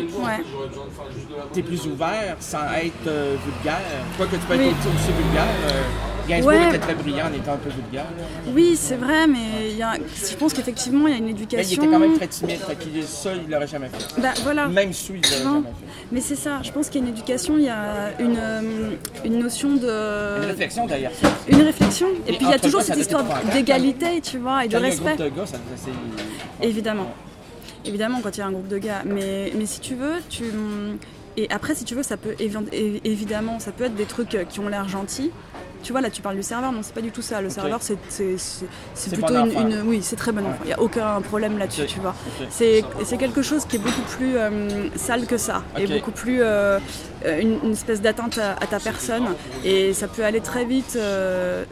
ouais. es plus ouvert sans être euh, vulgaire. Je crois que tu peux être oui. aussi vulgaire. Euh, Gainsbourg ouais. était très brillant en étant un peu vulgaire. Oui, c'est vrai, mais il y a, je pense qu'effectivement, il y a une éducation... Mais il était quand même très timide, fait qu'il, ça, il ne l'aurait jamais fait. Bah, voilà. Même sous, il ne l'aurait jamais fait. Mais c'est ça, je pense qu'il y a une éducation, il y a une, une notion de... Une réflexion d'ailleurs. Une réflexion, et, et puis il y a toujours gars, cette histoire d'égalité, tu vois, et de respect. Un groupe de gars, ça, c'est... Évidemment. Évidemment, quand il y a un groupe de gars. Mais, mais si tu veux, tu... Et après, si tu veux, ça peut évi- évidemment, ça peut être des trucs qui ont l'air gentils. Tu vois, là, tu parles du serveur, non, c'est pas du tout ça. Le okay. serveur, c'est, c'est, c'est, c'est plutôt bon une, une... Oui, c'est très bon enfant. Il n'y a aucun problème là-dessus, okay. tu vois. Okay. C'est, c'est quelque chose qui est beaucoup plus euh, sale que ça. Okay. Et beaucoup plus... Euh, une, une espèce d'atteinte à, à ta personne. Et ça peut aller très vite. Euh,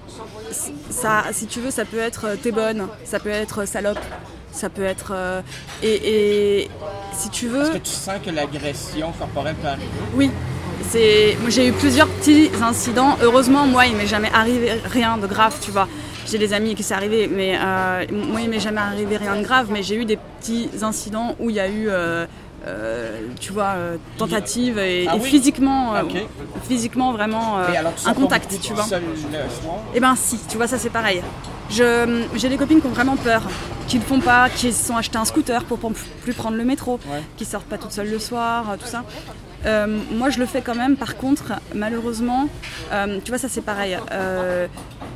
ça, si tu veux, ça peut être t'es bonne, ça peut être salope. Ça peut être... Euh, et, et si tu veux... Est-ce que tu sens que l'agression corporelle peut arriver? Oui. C'est... Moi, j'ai eu plusieurs petits incidents. Heureusement, moi, il m'est jamais arrivé rien de grave, tu vois. J'ai des amis qui c'est arrivé, mais euh, moi, il m'est jamais arrivé rien de grave. Mais j'ai eu des petits incidents où il y a eu... Euh, Euh, tu vois, euh, tentative et, ah et oui? physiquement, euh, okay. physiquement vraiment euh, alors, un contact, tu vois. Et ben si, tu vois, ça c'est pareil. Je, j'ai des copines qui ont vraiment peur, qui ne le font pas, qui se sont acheté un scooter pour ne plus prendre le métro, ouais. qui sortent pas toutes seules le soir, tout ça. Euh, moi je le fais quand même, par contre, malheureusement, euh, tu vois, ça c'est pareil. Euh,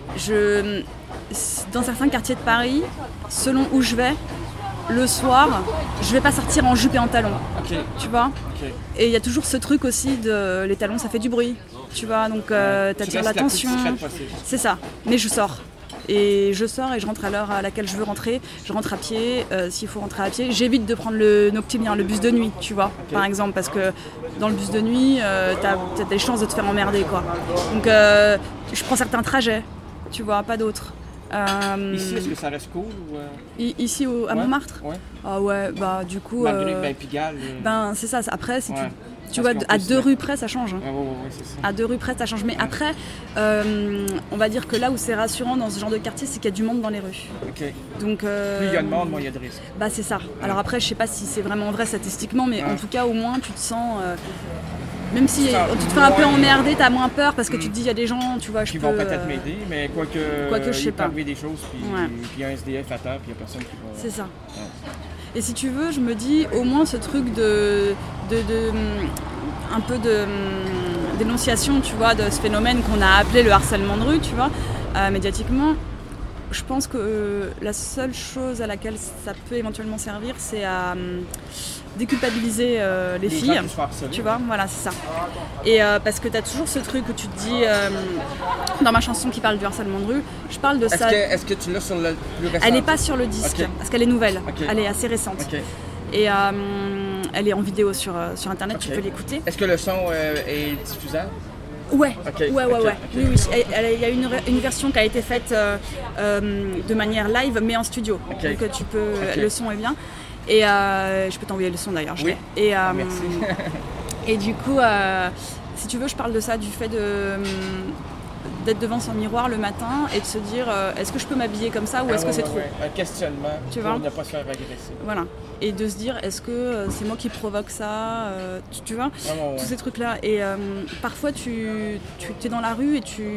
je, dans certains quartiers de Paris, selon où je vais, le soir, je vais pas sortir en jupe et en talons, okay. tu vois. Okay. Et il y a toujours ce truc aussi de les talons, ça fait du bruit, tu vois, donc euh, t'attires l'attention. C'est ça. Mais je sors. Et je sors et je rentre à l'heure à laquelle je veux rentrer. Je rentre à pied, euh, s'il faut rentrer à pied. J'évite de prendre le noctilien, le bus de nuit, tu vois, okay. par exemple, parce que dans le bus de nuit, euh, t'as, t'as des chances de te faire emmerder, quoi. Donc euh, je prends certains trajets, tu vois, pas d'autres. Euh, ici, est-ce que ça reste cool ou euh... Ici au, à ouais, Montmartre ouais. Ah ouais, bah du coup. Malgré euh, ben, Pigalle. Euh... Ben c'est ça, après, si ouais. tu, tu vois, à deux rues près, ça change. Hein. Ouais, ouais, ouais, c'est ça. À deux rues près, ça change. Mais ouais. après, euh, on va dire que là où c'est rassurant dans ce genre de quartier, c'est qu'il y a du monde dans les rues. Ok. Donc, euh, plus il y a de monde, moins il y a de risques. Bah c'est ça. Alors après, je sais pas si c'est vraiment vrai statistiquement, mais ouais. en tout cas, au moins, tu te sens. Euh, Même si ça, tu te fais un peu emmerder, t'as moins peur parce que mmh. tu te dis il y a des gens, tu vois, je qui peux... vont peut-être m'aider, mais quoi que, quoi que je sais il peut pas. arriver des choses, puis ouais. il y a un S D F à terre, puis il y a personne qui va... C'est ça. Ouais. Et si tu veux, je me dis, au moins ce truc de... de, de un peu de dénonciation, tu vois, de ce phénomène qu'on a appelé le harcèlement de rue, tu vois, euh, médiatiquement, je pense que euh, la seule chose à laquelle ça peut éventuellement servir, c'est à... Euh, déculpabiliser euh, les, les filles, tu vois, voilà, c'est ça. Et euh, parce que tu as toujours ce truc où tu te dis, euh, dans ma chanson qui parle du harcèlement de rue, je parle de est-ce ça. Que, est-ce que tu l'as sur le plus récent? Elle n'est pas sur le disque, okay. parce qu'elle est nouvelle, okay. elle est assez récente. Okay. Et euh, elle est en vidéo sur, sur internet, okay. tu peux l'écouter. Est-ce que le son euh, est diffusable? Ouais, okay. ouais, ouais, okay. ouais. Okay. Oui, oui. Il y a une, une version qui a été faite euh, euh, de manière live, mais en studio. Okay. Donc tu peux, okay. le son est bien. Et euh, je peux t'envoyer le son d'ailleurs. Je oui. Et, euh, merci. Et du coup, euh, si tu veux, je parle de ça, du fait de, d'être devant son miroir le matin et de se dire euh, est-ce que je peux m'habiller comme ça ou est-ce ah, que ouais, c'est ouais, trop ouais. Un questionnement tu pour vois ne pas se faire agresser. Voilà. Et de se dire est-ce que euh, c'est moi qui provoque ça euh, tu, tu vois ah, ouais, ouais. tous ces trucs-là. Et euh, parfois, tu, tu es dans la rue et tu...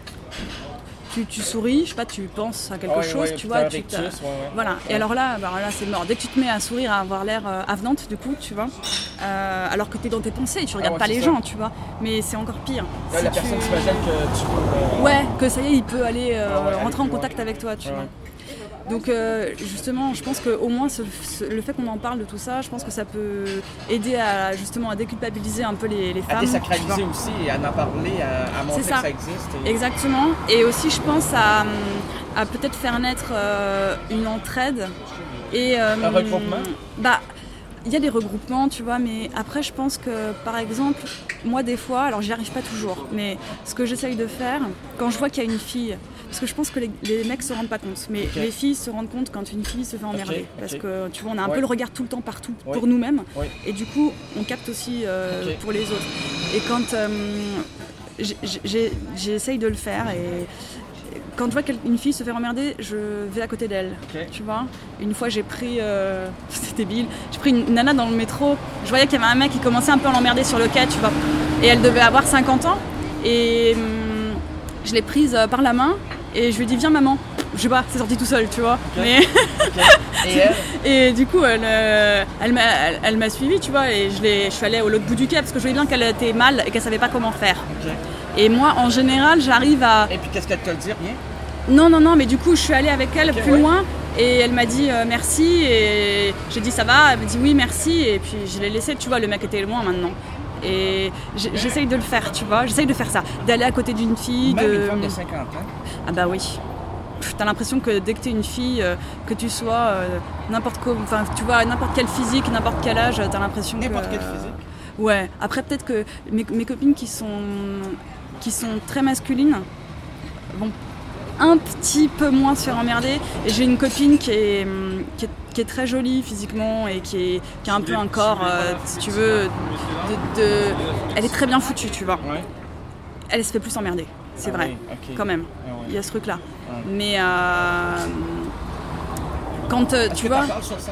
Tu, tu souris, je sais pas, tu penses à quelque oh, ouais, chose, ouais, tu vois, tu rictus, ouais, ouais. voilà. Ouais. Et alors là, bah, là c'est mort. Dès que tu te mets à sourire, à avoir l'air euh, avenante, du coup, tu vois, euh, alors que tu es dans tes pensées, tu regardes ah, ouais, pas les ça. gens, tu vois. Mais c'est encore pire. Là, si la tu... personne s'imagine que tu peux. Euh... Ouais, que ça y est, il peut aller euh, ah, ouais, rentrer aller en contact loin. avec toi, tu ouais, vois. Ouais. Donc euh, justement, je pense qu'au moins ce, ce, le fait qu'on en parle de tout ça, je pense que ça peut aider à justement à déculpabiliser un peu les, les femmes. À désacraliser aussi et à en parler, à, à montrer ça. que ça existe. Et... Exactement. Et aussi, je pense à, à peut-être faire naître euh, une entraide. Et, euh, un regroupement bah, il y a des regroupements, tu vois, mais après, je pense que, par exemple, moi, des fois, alors j'y arrive pas toujours, mais ce que j'essaye de faire, quand je vois qu'il y a une fille, parce que je pense que les, les mecs se rendent pas compte, mais okay. les filles se rendent compte quand une fille se fait emmerder, okay. parce okay. que, tu vois, on a un ouais. peu le regard tout le temps partout, ouais. pour nous-mêmes, ouais. et du coup, on capte aussi euh, okay. pour les autres. Et quand euh, j'ai, j'essaye de le faire, et quand je vois qu'une fille se fait emmerder, je vais à côté d'elle, okay. tu vois. Une fois, j'ai pris, euh, c'était débile, j'ai pris une nana dans le métro, je voyais qu'il y avait un mec qui commençait un peu à l'emmerder sur le quai, tu vois. Et elle devait avoir cinquante ans, et hum, je l'ai prise par la main, et je lui ai dit, viens maman. Je sais pas, c'est sorti tout seul, tu vois. Okay. Mais okay. Et, elle et du coup, elle, euh, elle, m'a, elle, elle m'a suivie, tu vois, et je, l'ai, je suis allée au l'autre bout du quai, parce que je voyais bien qu'elle était mal et qu'elle savait pas comment faire. Okay. Et moi, en général, j'arrive à... Et puis, qu'est-ce qu'elle te le dit? Rien? Non, non, non, mais du coup, je suis allée avec elle okay, plus ouais. loin Et elle m'a dit euh, merci, et j'ai dit ça va, elle m'a dit oui merci, et puis je l'ai laissé, tu vois, le mec était loin maintenant. Et j'essaye de le faire, tu vois, j'essaye de faire ça, d'aller à côté d'une fille. Même de... une femme de cinquante ans. Ah bah oui. Pff, t'as l'impression que dès que t'es une fille, euh, que tu sois euh, n'importe quoi, enfin tu vois, n'importe quel physique, n'importe quel âge, t'as l'impression que... N'importe quel physique. Ouais, après peut-être que mes, mes copines qui sont, qui sont très masculines vont un petit peu moins se faire emmerder. Et j'ai une copine qui est, qui est, qui est très jolie physiquement et qui, est, qui a un peu un corps, euh, si tu veux, de, de... elle est très bien foutue, tu vois. Ouais. Elle se fait plus emmerder, c'est Ah vrai, oui, ok. quand même. Ah ouais. Il y a ce truc-là. Ouais. Mais euh, quand euh, Est-ce tu que vois, t'en parles sur ça?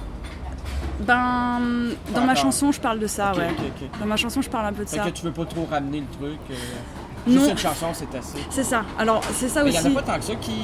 ben dans Ah, ma non. chanson je parle de ça, Ok, ouais. ok, ok. Dans ma chanson je parle un peu de Fait ça. que tu veux pas trop ramener le truc. Euh... Non. Juste une chanson, c'est assez. C'est ça. Alors c'est ça Mais il aussi. n'y en a pas tant que ça qui.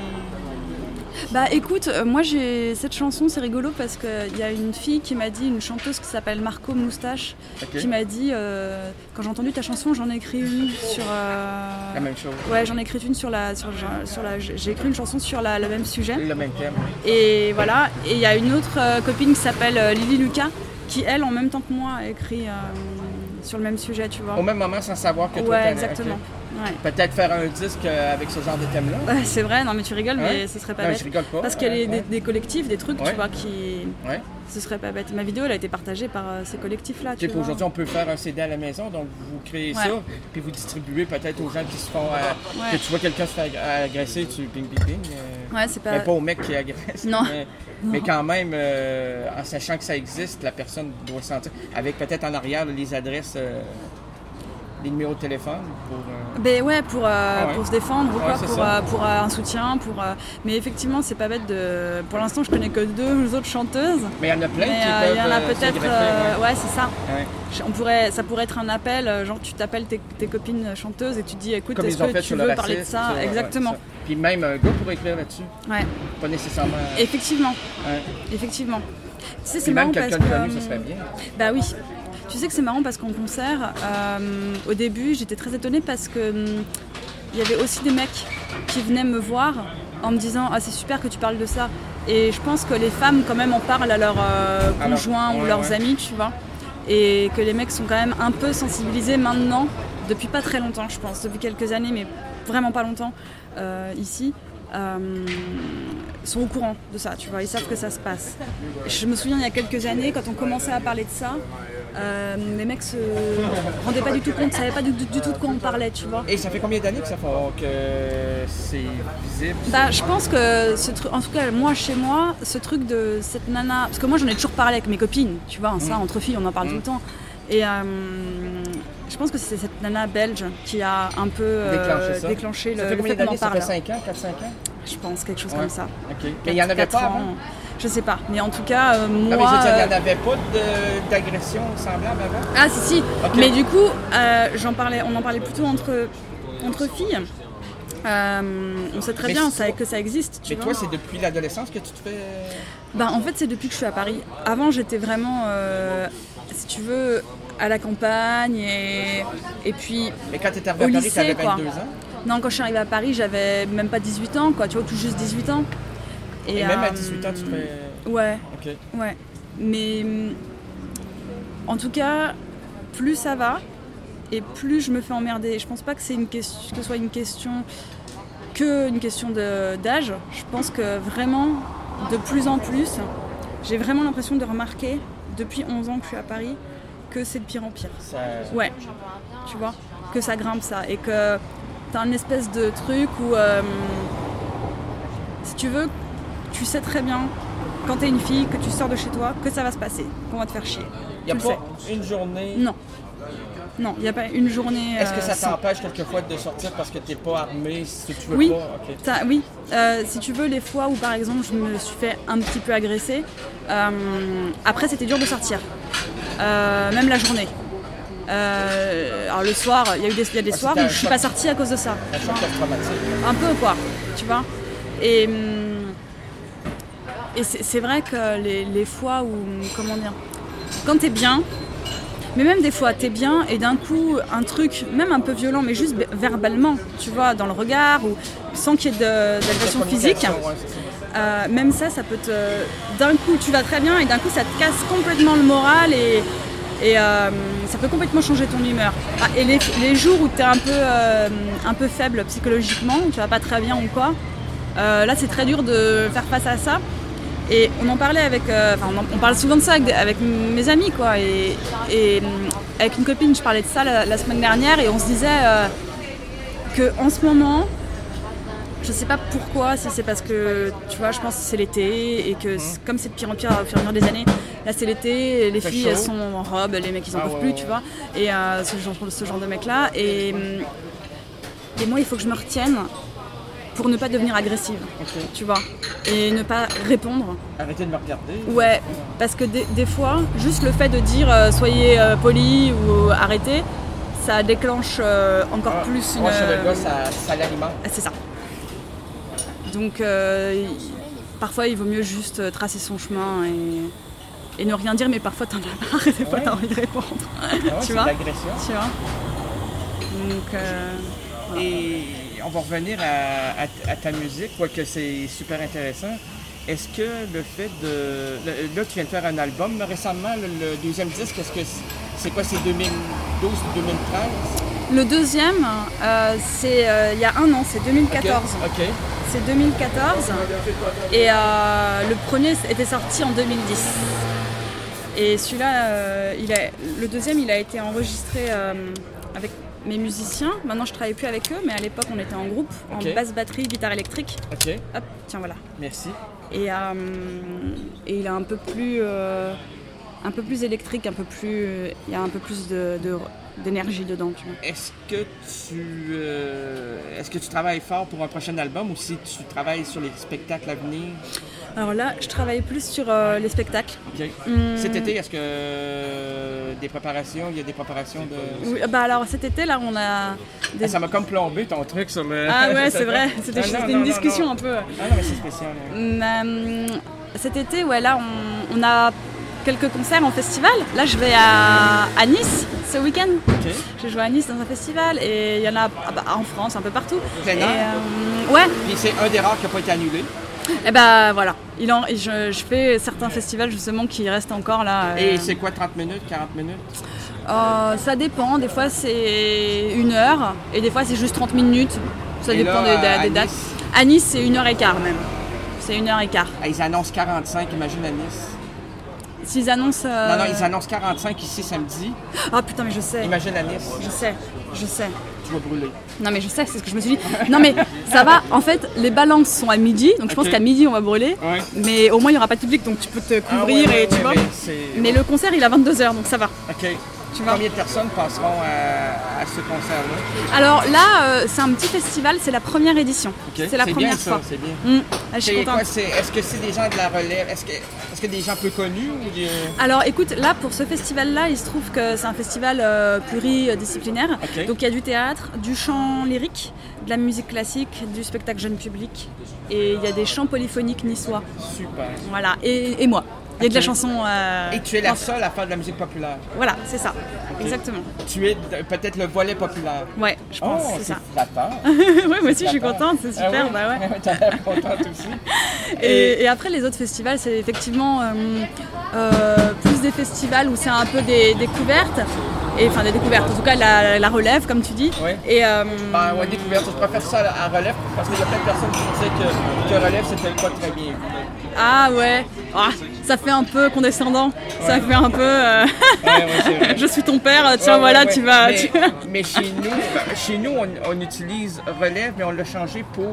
Bah écoute, euh, moi j'ai cette chanson, c'est rigolo parce qu'il y a une fille qui m'a dit, une chanteuse qui s'appelle Marco Moustache, Ok. qui m'a dit, euh, quand j'ai entendu ta chanson, j'en ai écrit une sur... euh, La même chose. Ouais, j'en ai écrit une sur la... Sur, sur la j'ai écrit une chanson sur la, le même sujet. Le même thème. Oui. Et voilà, et il y a une autre euh, copine qui s'appelle euh, Lily Lucas, qui elle, en même temps que moi, a écrit euh, sur le même sujet, tu vois. Au même moment, sans savoir que toi, Ouais, t'en- exactement. ok. Ouais. Peut-être faire un disque euh, avec ce genre de thème-là. Ouais, c'est vrai, non mais tu rigoles, mais Ouais. ce serait pas Non, bête. je rigole pas. Parce qu'il y a les- Ouais. des, des collectifs, des trucs, Ouais. tu vois, qui... Ouais. Ce serait pas bête. Ma vidéo, elle a été partagée par euh, ces collectifs-là, tu Tu sais, vois. aujourd'hui, on peut faire un C D à la maison, donc vous créez Ouais. ça, puis vous distribuez peut-être aux gens qui se font. euh, Ouais. Que tu vois quelqu'un se faire ag- agresser, tu ping ping ping. euh, Ouais, c'est pas... Mais pas au mec qui agresse. Non. Mais, mais quand même, euh, en sachant que ça existe, la personne doit sentir. Avec peut-être en arrière les adresses, euh, les numéros de téléphone pour. euh, Ben ouais, pour, euh, Ah ouais. pour se défendre ou Ouais, quoi, c'est pour, ça. euh, pour euh, un soutien, pour... euh, Mais effectivement, c'est pas bête de... Pour l'instant, je connais que deux autres chanteuses. Mais il y en a plein Mais qui euh, peuvent. il y en a euh, peut-être... se greffer, euh, ouais. ouais, c'est ça. Ouais. Je- On pourrait, ça pourrait être un appel, euh, genre tu t'appelles tes, tes copines chanteuses et tu te dis, écoute, Comme est-ce ils ont que fait tu sur veux le parler de racisme, ça? sur- ouais, Exactement. c'est ça. Puis même un gars pourrait écrire là-dessus. Ouais, Pas nécessairement. effectivement, Ouais. effectivement. Tu sais, Puis c'est même marrant parce quelqu'un que... de connu, ça serait bien. Bah oui. Tu sais que c'est marrant parce qu'en concert, euh, au début, j'étais très étonnée parce que hum, il y avait aussi des mecs qui venaient me voir en me disant « Ah, c'est super que tu parles de ça ». Et je pense que les femmes, quand même, en parlent à leurs euh, Alors, conjoints ou ouais, leurs ouais. amis, tu vois. Et que les mecs sont quand même un peu sensibilisés maintenant, depuis pas très longtemps, je pense, depuis quelques années, mais vraiment pas longtemps, euh, ici. Euh, sont au courant de ça, tu vois, ils savent que ça se passe. Je me souviens il y a quelques années, quand on commençait à parler de ça, euh, les mecs se rendaient pas du tout compte, savaient pas du, du- du tout de quoi on parlait, tu vois. Et ça fait combien d'années que ça fait que c'est visible? Bah, je pense que ce truc, en tout cas moi chez moi, ce truc de cette nana, parce que moi j'en ai toujours parlé avec mes copines, tu vois, ça entre filles on en parle Mm. tout le temps. Et euh, je pense que c'est cette nana belge qui a un peu euh, Déclenché ça. déclenché Ça le, fait le combien fait qu'on en d'années? Ça parle. fait cinq ans, quatre cinq ans? Je pense quelque chose Ouais. comme ça. OK. Mais il n'y en avait quatre pas ans. avant? Je sais pas, mais en tout cas, euh, moi. Non, mais je veux dire, il n'y euh, en avait pas de- d'agression semblable avant? Ah si si, Ok. mais du coup, euh, j'en parlais, on en parlait plutôt entre, entre filles. Euh, on sait très Mais bien c'est- ça, que ça existe, tu Mais vois. toi, c'est depuis l'adolescence que tu te fais. Bah, en fait, c'est depuis que je suis à Paris. Avant, j'étais vraiment, euh, si tu veux, à la campagne et, et puis Mais quand tu étais arrivé au à Paris, lycée, tu avais quoi. vingt-deux ans. Non, quand je suis arrivée à Paris, j'avais même pas dix-huit ans, quoi, tu vois, tout juste dix-huit ans. Et même à euh, dix-huit ans, tu te fais. Ouais, OK. ouais. Mais hum, en tout cas, plus ça va et plus je me fais emmerder. Je pense pas que c'est une question, que ce soit une question que une question de- d'âge. Je pense que vraiment, de plus en plus, j'ai vraiment l'impression de remarquer depuis onze ans que je suis à Paris que c'est de pire en pire. Ça... Ouais, tu vois, que ça grimpe ça et que t'as un espèce de truc où, euh, si tu veux, tu sais très bien quand t'es une fille, que tu sors de chez toi, que ça va se passer, qu'on va te faire chier. Il n'y Tu a le pas une journée. sais. Non. Non, il n'y a pas une journée. Est-ce que euh, ça sans. t'empêche quelquefois de sortir parce que tu n'es pas armé, si tu veux Oui. pas? OK. Ça, oui, Euh, si tu veux, les fois où par exemple je me suis fait un petit peu agresser, euh, après c'était dur de sortir, Euh, même la journée. Euh, alors le soir, il y a eu des, il y a des Ah, soirs c'était où un je suis choc. pas sortie à cause de ça. Un choc post-traumatique. Un peu quoi, tu vois. Et, hum, et c'est c'est vrai que les, les fois où, comment dire, quand t'es bien, mais même des fois t'es bien et d'un coup un truc, même un peu violent, mais juste verbalement, tu vois, dans le regard ou sans qu'il y ait de- d'agression physique, Communication, ouais, c'est ça. euh, même ça, ça peut te... D'un coup, tu vas très bien et d'un coup, ça te casse complètement le moral et, et euh, ça peut complètement changer ton humeur. Ah, et les, les jours où tu es un peu, euh, un peu faible psychologiquement, où tu vas pas très bien ou quoi, euh, là, c'est très dur de faire face à ça. Et on en parlait avec... Euh, enfin, on, en, on parle souvent de ça avec, avec mes amis, quoi. Et, et avec une copine, je parlais de ça la, la semaine dernière et on se disait euh, qu'en ce moment... Je sais pas pourquoi, si c'est parce que, tu vois, je pense que c'est l'été et que mmh. comme c'est de pire en pire au fur et à mesure des années, là c'est l'été, les filles elles sont en robe, les mecs ils en ah, peuvent ouais, plus, ouais. tu vois, et euh, ce, genre, ce genre de mecs-là. Et, et moi il faut que je me retienne pour ne pas devenir agressive, okay. tu vois, et ne pas répondre. Arrêtez de me regarder. Ouais, parce que des, des fois, juste le fait de dire euh, soyez euh, poli ou euh, arrêtez, ça déclenche euh, encore ah, plus une... Moi chez le gars, ça, ça l'alimente. C'est ça. Donc euh, parfois il vaut mieux juste tracer son chemin et, et ne rien dire, mais parfois t'en as marre et des fois ouais. t'as envie de répondre. Ah ouais, tu vois, l'agression. Tu vois. Donc, euh, voilà. Et on va revenir à, à, à ta musique, quoique c'est super intéressant. Est-ce que le fait de... Là, tu viens de faire un album récemment, le, le deuxième disque, est-ce que c'est, c'est quoi, c'est deux mille douze ou deux mille treize? Le deuxième, euh, c'est euh, il y a un an, c'est deux mille quatorze. Ok. okay. C'est deux mille quatorze et euh, le premier était sorti en deux mille dix. Et celui-là, euh, il a, le deuxième, il a été enregistré euh, avec mes musiciens. Maintenant, je ne travaille plus avec eux, mais à l'époque, on était en groupe, okay. en basse, batterie, guitare électrique. Ok. Hop, tiens, voilà. Merci. Et, euh, et il est un peu plus, euh, un peu plus électrique, un peu plus, euh, il y a un peu plus de, de d'énergie dedans, tu vois. Est-ce que tu euh, est-ce que tu travailles fort pour un prochain album ou si tu travailles sur les spectacles à venir? Alors là, je travaille plus sur euh, les spectacles. Okay. Hum... Cet été, est-ce que euh, des préparations, il y a des préparations de... Oui, bah alors cet été, là, on a... Des... Ah, ça m'a comme plombé ton truc sur le... Ah ouais, c'est vrai, c'était, ah, non, c'était non, une non, discussion non. un peu... Ah non, mais c'est spécial. Ouais. Hum, cet été, ouais, là, on, on a quelques concerts en festival. Là, je vais à, à Nice ce week-end. Okay. Je vais jouer à Nice dans un festival et il y en a en France, un peu partout. Plein air. Euh, ouais. Et c'est un des rares qui n'a pas été annulé. Et ben voilà, il en, je, je fais certains festivals justement qui restent encore là. Et euh... c'est quoi, trente minutes, quarante minutes? euh, Ça dépend, des fois c'est une heure et des fois c'est juste trente minutes. Ça et dépend là, des, des, des dates. Nice... À Nice c'est une heure et quart même. C'est une heure et quart. Ah, ils annoncent quarante-cinq, imagine à Nice. S'ils annoncent... Euh... Non, non, ils annoncent quarante-cinq ici samedi. Ah oh, putain, mais je sais. Imagine à Nice. Je sais, je sais. Tu vas brûler. Non, mais je sais, c'est ce que je me suis dit. Non, mais ça va. En fait, les balances sont à midi, donc je okay. pense qu'à midi, on va brûler. Ouais. Mais au moins, il n'y aura pas de public, donc tu peux te couvrir ah, ouais, ouais, et tu ouais, vois. Mais, mais le concert, il est à vingt-deux heures, donc ça va. OK. Tu vois. Combien de personnes passeront à, à ce concert-là? Alors là, euh, c'est un petit festival, c'est la première édition. Okay. C'est la c'est première bien, fois. Ça, c'est bien. Mmh. Ah, je suis c'est contente. Quoi, c'est, est-ce que c'est des gens de la relève? Est-ce que, est-ce que des gens peu connus? Ou des... Alors écoute, là pour ce festival-là, il se trouve que c'est un festival euh, pluridisciplinaire. Okay. Donc il y a du théâtre, du chant lyrique, de la musique classique, du spectacle jeune public et il y a des chants polyphoniques niçois. Super. Voilà, et, et moi. Il y a okay. de la chanson... Euh, et tu es la seule à faire de la musique populaire. Voilà, c'est ça. Okay. Exactement. Tu es peut-être le volet populaire. Ouais, je pense, oh, c'est, c'est ça. Flatteur. Oui, moi aussi, je suis contente, c'est super. Ah oui? Bah ouais. Tu as l'air contente aussi. Et, et après, les autres festivals, c'est effectivement euh, euh, plus des festivals où c'est un peu des découvertes. Et, enfin, des découvertes, en tout cas la, la relève, comme tu dis. Oui. Et, euh, ben, ouais, découverte, je préfère ça à relève parce qu'il y a plein de personnes qui disaient que, que relève, c'était pas très bien. Ah ouais, ah, ça fait un peu condescendant, ouais. Ça fait un peu euh... ouais, ouais, c'est vrai. Je suis ton père, tiens ouais, voilà, ouais, ouais. tu vas... Mais, tu... mais chez nous, chez nous on, on utilise relève, mais on l'a changé pour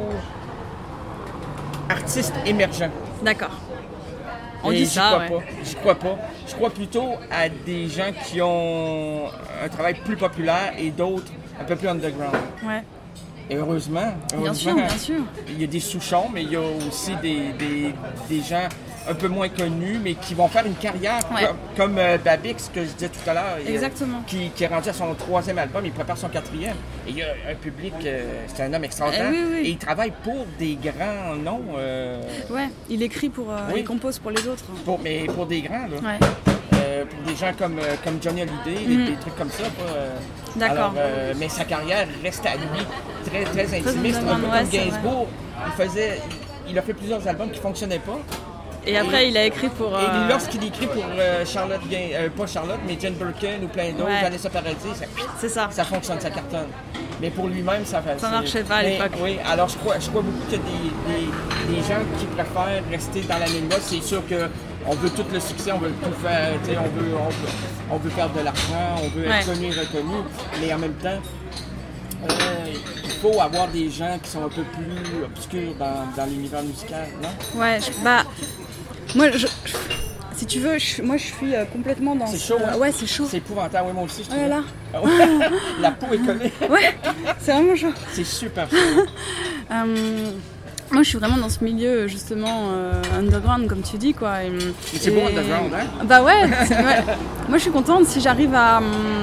artiste émergent. D'accord. On et dit j'y ça, crois ouais. pas. J'y crois pas. Je crois plutôt à des gens qui ont un travail plus populaire et d'autres un peu plus underground. Ouais. Et heureusement, heureusement, bien sûr, bien sûr. Il y a des souchons, mais il y a aussi des, des, des gens un peu moins connus, mais qui vont faire une carrière ouais. comme, comme euh, Babix, que je disais tout à l'heure. Exactement. Il, qui, qui est rendu à son troisième album, il prépare son quatrième. Et il y a un public, euh, c'est un homme extraordinaire. Eh oui, oui. Et il travaille pour des grands noms. Euh... Ouais, il écrit pour, euh, oui. il compose pour les autres. Pour, mais pour des grands, là. Ouais. Euh, pour des gens comme, euh, comme Johnny Hallyday, mm. des, des trucs comme ça. Pas, euh... D'accord. Alors, euh, mais sa carrière reste à lui très, très intimiste. Un peu ouais, comme Gainsbourg, il faisait... il a fait plusieurs albums qui ne fonctionnaient pas. Et après, et, il a écrit pour... Euh... Et lorsqu'il écrit pour euh, Charlotte, euh, pas Charlotte, mais Jane Birkin ou plein d'autres, ouais. Vanessa Paradis, ça, c'est ça. Ça fonctionne, ça cartonne. Mais pour lui-même, ça fait... Ça marchait pas à l'époque. Oui, alors je crois, je crois beaucoup qu'il y a des, des, des gens qui préfèrent rester dans la ligne là. C'est sûr qu'on veut tout le succès, on veut tout faire, on veut, on, veut, on veut perdre de l'argent, on veut être ouais. connu et reconnu, mais en même temps... Euh, il faut avoir des gens qui sont un peu plus obscurs dans, dans l'univers musical, non? Ouais, je, bah, moi, je, je, si tu veux, je, moi je suis euh, complètement dans... C'est chaud, hein? Ouais, c'est chaud. C'est épouvantable, oui, moi aussi, je trouve. Oh là ah ouais. La peau est collée. Ouais, c'est vraiment chaud. C'est super chaud. um, moi, je suis vraiment dans ce milieu, justement, euh, underground, comme tu dis, quoi. Et, et c'est et... beau, underground, hein? Bah ouais, ouais. Moi, je suis contente si j'arrive à...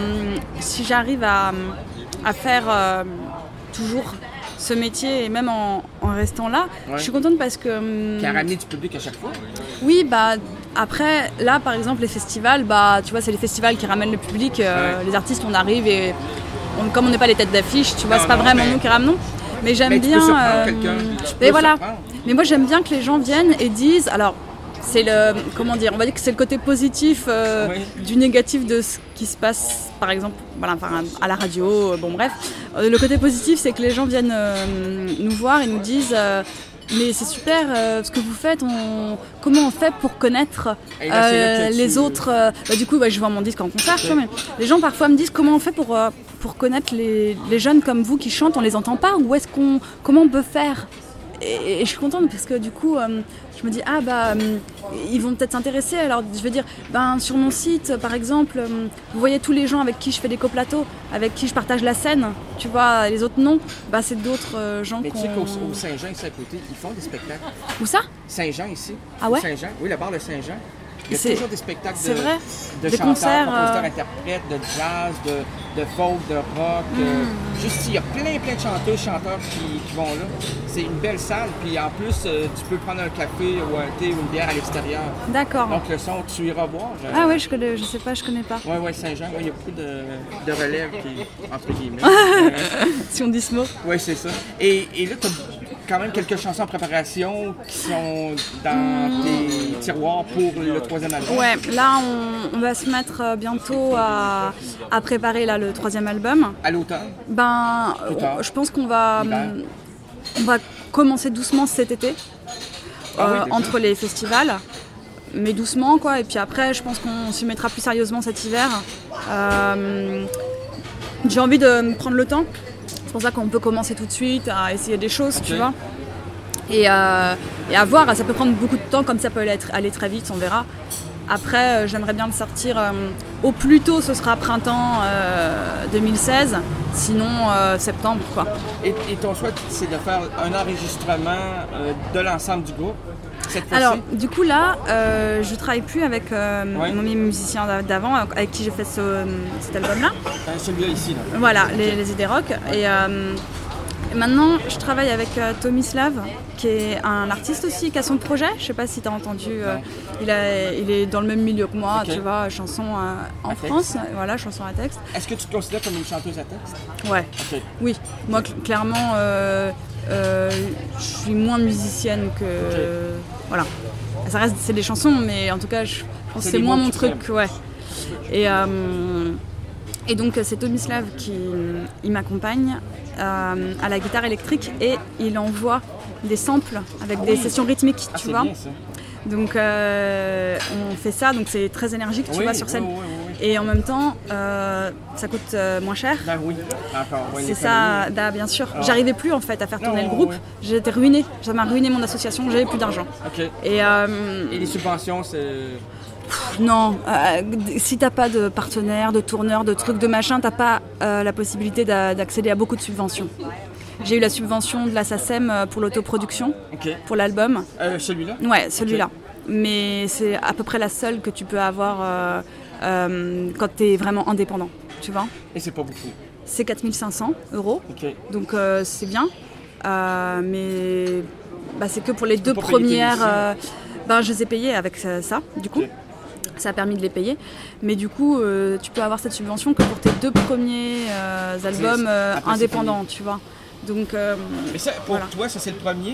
Si j'arrive à... à faire euh, toujours ce métier et même en, en restant là, ouais. Je suis contente parce que... Hum, qui a ramené du public à chaque fois. Oui, bah après, là par exemple les festivals, bah tu vois c'est les festivals qui ramènent le public, euh, ouais. Les artistes on arrive et on, comme on n'est pas les têtes d'affiche, tu vois, non, c'est pas non, vraiment mais... nous qui ramenons. Mais j'aime mais bien... Tu peux euh, quelqu'un. Tu mais voilà. Mais moi j'aime bien que les gens viennent et disent... Alors, c'est le, comment dire, on va dire que c'est le côté positif euh, oui. du négatif de ce qui se passe, par exemple, voilà, enfin, à la radio, bon bref. Euh, le côté positif, c'est que les gens viennent euh, nous voir et nous disent euh, mais c'est super euh, ce que vous faites, on... comment on fait pour connaître euh, les autres euh... bah, du coup, bah, je vends mon disque en concert, tu vois, mais les gens parfois me disent comment on fait pour, euh, pour connaître les, les jeunes comme vous qui chantent, on les entend pas, ou est-ce qu'on, comment on peut faire? Et, et je suis contente parce que du coup, euh, je me dis, ah bah, euh, ils vont peut-être s'intéresser. Alors, je veux dire, ben, sur mon site, par exemple, euh, vous voyez tous les gens avec qui je fais des coplateaux, avec qui je partage la scène, tu vois, les autres non, bah, c'est d'autres euh, gens qui. Mais tu sais qu'au au Saint-Jean, ici à côté, ils font des spectacles. Où ça? Saint-Jean, ici. Ah ouais? Saint-Jean, oui, la barre de Saint-Jean. Il y a c'est... toujours des spectacles de, vrai? de des chanteurs, concerts, compositeurs, euh... interprètes, de jazz, de, de folk, de rock. Mm. Euh, juste, il y a plein, plein de chanteuses, chanteurs qui, qui vont là. C'est une belle salle, puis en plus, euh, tu peux prendre un café ou un thé ou une bière à l'extérieur. D'accord. Donc le son, tu iras boire. Je... Ah oui, je connais, je sais pas, je connais pas. Oui, oui, Saint-Jean, il ouais, y a beaucoup de, de relèves qui, entre guillemets. euh, si on dit ce mot. Oui, c'est ça. Et, et là, tu as quand même quelques chansons en préparation qui sont dans mmh. tes tiroirs pour le troisième album. Ouais, là, on, on va se mettre bientôt à, à préparer là, le troisième album. À l'automne? Ben, on, je pense qu'on va, on va commencer doucement cet été, ah, euh, oui, entre les festivals. Mais doucement, quoi. Et puis après, je pense qu'on s'y mettra plus sérieusement cet hiver. Euh, j'ai envie de me prendre le temps. C'est pour ça qu'on peut commencer tout de suite à essayer des choses, okay. Tu vois. Et, euh, et à voir, ça peut prendre beaucoup de temps, comme ça peut aller, aller très vite, on verra. Après, euh, j'aimerais bien le sortir euh, au plus tôt, ce sera printemps euh, deux mille seize, sinon euh, septembre, quoi. Et, et ton souhait, c'est de faire un enregistrement euh, de l'ensemble du groupe? Alors, du coup, là, euh, je travaille plus avec euh, ouais. mon musicien d'avant, avec qui j'ai fait ce, cet album-là. Euh, celui-là ici, là. Voilà, les, les idées rock. Ouais. Et euh, maintenant, je travaille avec euh, Tomislav, qui est un artiste aussi, qui a son projet. Je sais pas si tu as entendu. Euh, il, a, il est dans le même milieu que moi, okay. Tu vois, chanson euh, en à France. Texte. Voilà, chanson à texte. Est-ce que tu te considères comme une chanteuse à texte? Ouais. Okay. Oui. Moi, cl- clairement. Euh, Euh, je suis moins musicienne que okay. Voilà, ça reste c'est des chansons, mais en tout cas je pense c'est que c'est moins mon truc, ouais. Et euh, et donc c'est Tomislav qui il m'accompagne euh, à la guitare électrique et il envoie des samples avec ah des oui. sessions rythmiques, ah, tu vois. Bien, ça. Donc euh, on fait ça, donc c'est très énergique, tu oui, vois, sur scène. Oui, oui, oui. Et en même temps, euh, ça coûte euh, moins cher. Ben oui, d'accord. Oui, c'est ça, da, bien sûr. Alors... J'arrivais plus en fait à faire tourner non, le groupe. Oui. J'étais ruinée. Ça m'a ruiné mon association. J'avais plus d'argent. Ok. Et, euh, Et les subventions, c'est. Pff, non, euh, si t'as pas de partenaire, de tourneur, de trucs, de machin, t'as pas euh, la possibilité d'a- d'accéder à beaucoup de subventions. J'ai eu la subvention de la SACEM pour l'autoproduction, okay. Pour l'album. Euh, celui-là? Ouais, celui-là. Okay. Mais c'est à peu près la seule que tu peux avoir euh, euh, quand t'es vraiment indépendant, tu vois. Et c'est pas beaucoup? C'est quatre mille cinq cents euros, okay. Donc euh, c'est bien. Euh, mais bah, c'est que pour les tu deux premières... Euh, bah, je les ai payées avec ça, ça du coup. Okay. Ça a permis de les payer. Mais du coup, euh, tu peux avoir cette subvention que pour tes deux premiers euh, albums euh, indépendants, tu vois. Donc, euh, mais ça, pour voilà. toi, ça c'est le premier?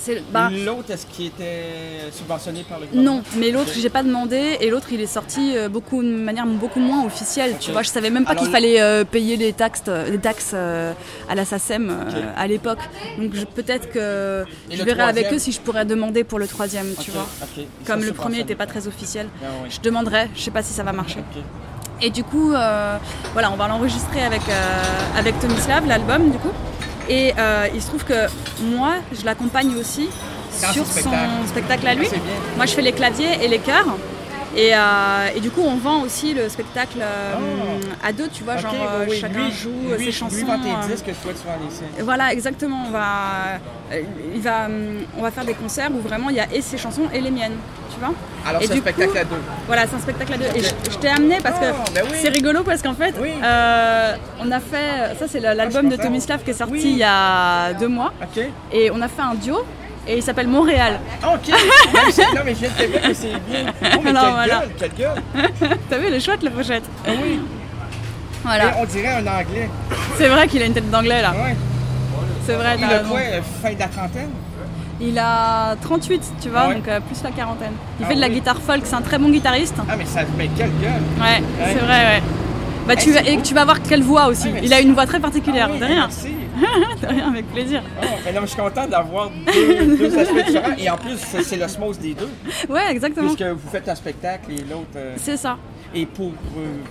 C'est, bah, L'autre, est-ce qu'il était subventionné par le gouvernement? Non, mais l'autre, j'ai pas demandé, et l'autre, il est sorti euh, beaucoup, de manière beaucoup moins officielle. Okay. Tu vois, je savais même pas Alors, qu'il fallait euh, payer les taxes, les taxes euh, à la SACEM euh, Okay. à l'époque. Donc je, peut-être que Et je le verrai avec troisième? eux si je pourrais demander pour le troisième, tu Ok, vois. ok. Comme Ça, le premier subventionné. n'était pas très officiel, Ah oui. je demanderai. Je sais pas si ça va marcher. Ok. Et du coup, euh, voilà, on va l'enregistrer avec euh, avec Tomislav, l'album, du coup. Et euh, il se trouve que moi, je l'accompagne aussi Dans sur son son spectacle. spectacle à lui. C'est bien. Moi, je fais les claviers et les chœurs. Et, euh, et du coup, on vend aussi le spectacle euh, Oh. à deux, tu vois, Ok, genre oui, euh, oui. chacun Lui- joue lui, ses chansons. Lui vend tes euh, disques, toi tu vas les siens. Voilà, exactement. On va, euh, il va, euh, on va faire des concerts où vraiment il y a et ses chansons et les miennes, tu vois. Alors Et c'est un du spectacle coup, à deux. Voilà, c'est un spectacle à deux. Et je, je t'ai amené parce que Oh, ben oui. c'est rigolo parce qu'en fait, Oui. euh, on a fait, ça c'est le- l'album je de comprends. Tomislav qui est sorti Oui. il y a deux mois, Ok. et on a fait un duo et il s'appelle Montréal. Ah, ok. non, mais c'est- non, mais je viens de te dire que c'est bien. Oh, mais Alors, quelle voilà. gueule, quelle gueule. T'as vu, elle est chouette la pochette. Ah oui. Voilà. Et on dirait un anglais. C'est vrai qu'il a une tête d'anglais là. Ouais. C'est vrai. Il t'as a raison. quoi, euh, fin de la trentaine? Il a trente-huit, tu vois, Ah ouais. donc euh, plus la quarantaine. Il Ah fait de la oui. guitare folk, c'est un très bon guitariste. Ah, mais ça mais quelle gueule. Ouais, c'est vrai, ouais. Bah, Eh, tu, vas- c'est et beau. tu vas voir quelle voix aussi. Ah, mais Il a c'est- une voix très particulière, Ah oui, de rien. Merci. De rien, avec plaisir. Oh, mais non, mais je suis content d'avoir deux, deux aspects différents. Et en plus, c'est c'est l'osmose des deux. Ouais, exactement. Puisque vous faites un spectacle et l'autre. euh, C'est ça. Et pour, euh,